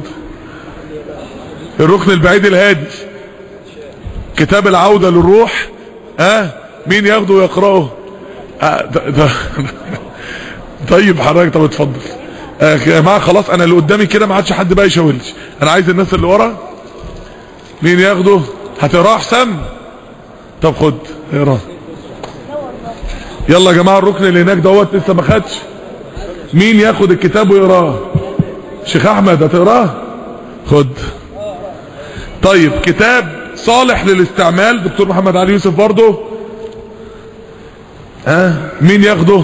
الركن البعيد الهادي كتاب العودة للروح. اه مين ياخده ويقرأه؟ آه ده ده طيب حضرتك طب اتفضل آه يا جماعه. خلاص انا اللي قدامي كده ما عادش حد بقى يشاورليش، انا عايز الناس اللي ورا. مين ياخده؟ هتقراه احسن؟ طب خد اقراه يلا يا جماعه. الركن اللي هناك دوت لسه ما خدش. مين ياخد الكتاب ويقراه؟ شيخ احمد هتقراه؟ خد. طيب كتاب صالح للاستعمال. دكتور محمد علي يوسف برضه. ها أه؟ مين ياخده؟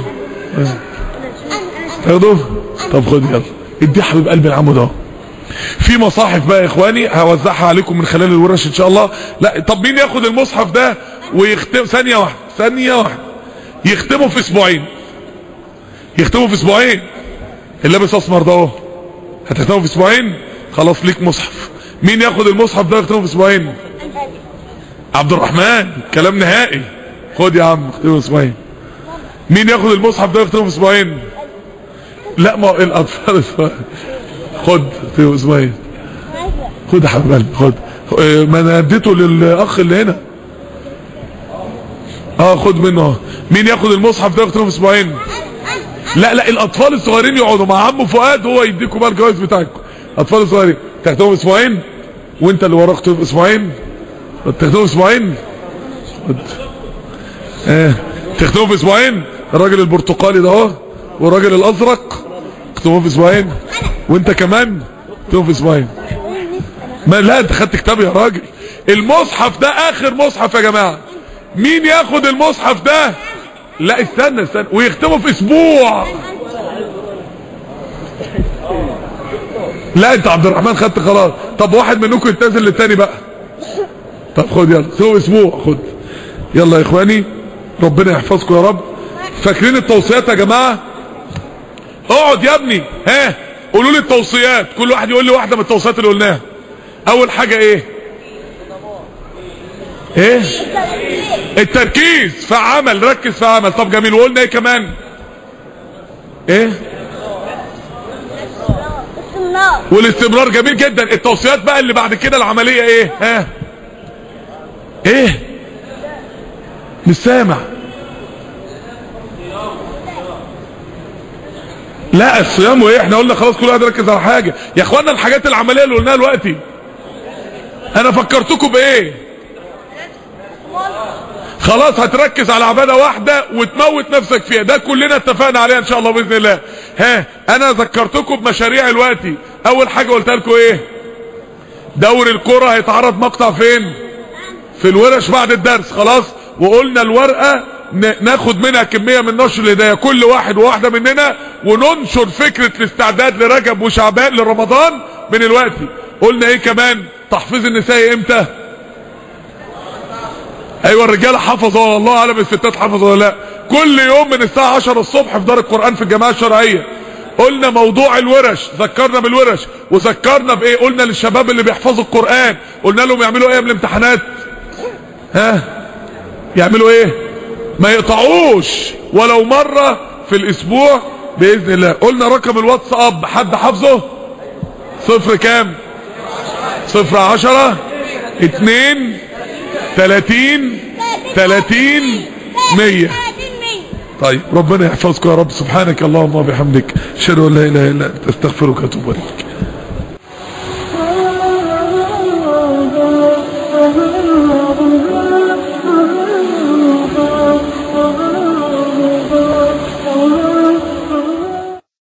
ياخده؟ طب خد يلا ادي حبيب قلب العمود اهو. في مصاحف بقى يا اخواني هوزعها عليكم من خلال الورش ان شاء الله. لا طب مين ياخد المصحف ده ويختم ثانيه واحده ثانيه واحده يختمه في اسبوعين؟ يختمه في اسبوعين. اللي لابس اسمر ده اهو هتختمه في اسبوعين؟ خلاص ليك مصحف. مين ياخد المصحف ده يختمه في اسبوعين؟ عبد الرحمن كلام نهائي. خد يا عم اختمه في اسبوعين. مين ياخد المصحف ده يختمه في اسبوعين؟ لا ما الاطفال. خد في اسبوعين. خد يا حبيب قلبي خد. ما انا اديته للاخ اللي هنا. اه خد منه اهو. مين ياخد المصحف ده يختمه في اسبوعين؟ لا لا الاطفال الصغيرين يقعدوا مع عمو فؤاد هو يديكم بقى الجوائز بتاعكم. اطفال الصغيرين تختموا في اسبوعين وانت اللي وراك تختموا في اسبوعين. تختموا في اسبوعين. اه تختموا في اسبوعين. الراجل البرتقالي ده اهو والراجل الازرق تختموا في اسبوعين وانت كمان تختموا في اسبوعين. ما لا انت خدت كتاب يا راجل. المصحف ده اخر مصحف يا جماعه. مين ياخد المصحف ده؟ لا استنى استنى ويختموا في اسبوع. لا انت عبد الرحمن خدت خلاص. طب واحد منكم يتنازل للتاني بقى. طب خد يلا سووا اسبوع. خد يلا يا اخواني ربنا يحفظكم يا رب. فاكرين التوصيات يا جماعه؟ اقعد يا ابني ها قولوا لي التوصيات. كل واحد يقول لي واحده من التوصيات اللي قلناها. اول حاجه ايه؟ ايه؟ التركيز في عمل. ركز في عمل. طب جميل. وقلنا ايه كمان؟ ايه؟ والاستمرار. جميل جدا. التوصيات بقى اللي بعد كده العمليه ايه؟ ها ايه؟ مش سامع. لا الصيام وايه؟ احنا قلنا خلاص كل واحد يركز على حاجه يا اخوانا. الحاجات العمليه اللي قلناها دلوقتي انا فكرتكم بايه؟ خلاص هتركز على عباده واحده وتموت نفسك فيها. ده كلنا اتفقنا عليها ان شاء الله باذن الله. ها انا ذكرتكم بمشاريع دلوقتي. اول حاجه قلتها لكم ايه؟ دوري الكره هيتعرض مقطع فين؟ في الورش بعد الدرس. خلاص. وقلنا الورقه ناخد منها كميه من نشر الهدايه كل واحد وواحده مننا وننشر فكره الاستعداد لرجب وشعبان لرمضان من الوقت. قلنا ايه كمان؟ تحفيظ النساء امتى؟ ايوه الرجاله حفظوا والله اعلم الستات حفظوا ولا لا. كل يوم من الساعه عشرة الصبح في دار القران في الجماعه الشرعيه. قلنا موضوع الورش ذكرنا بالورش وذكرنا بايه؟ قلنا للشباب اللي بيحفظوا القران قلنا لهم يعملوا ايه من الامتحانات؟ ها يعملوا ايه؟ ما يقطعوش ولو مره في الاسبوع باذن الله. قلنا رقم الواتساب حد حافظه؟ صفر كام؟ صفر عشرة اتنين تلاتين تلاتين مية. طيب ربنا يحفظكم يا رب. سبحانك اللهم وبحمدك اشهد ان لا اله الا انت استغفرك واتوب اليك.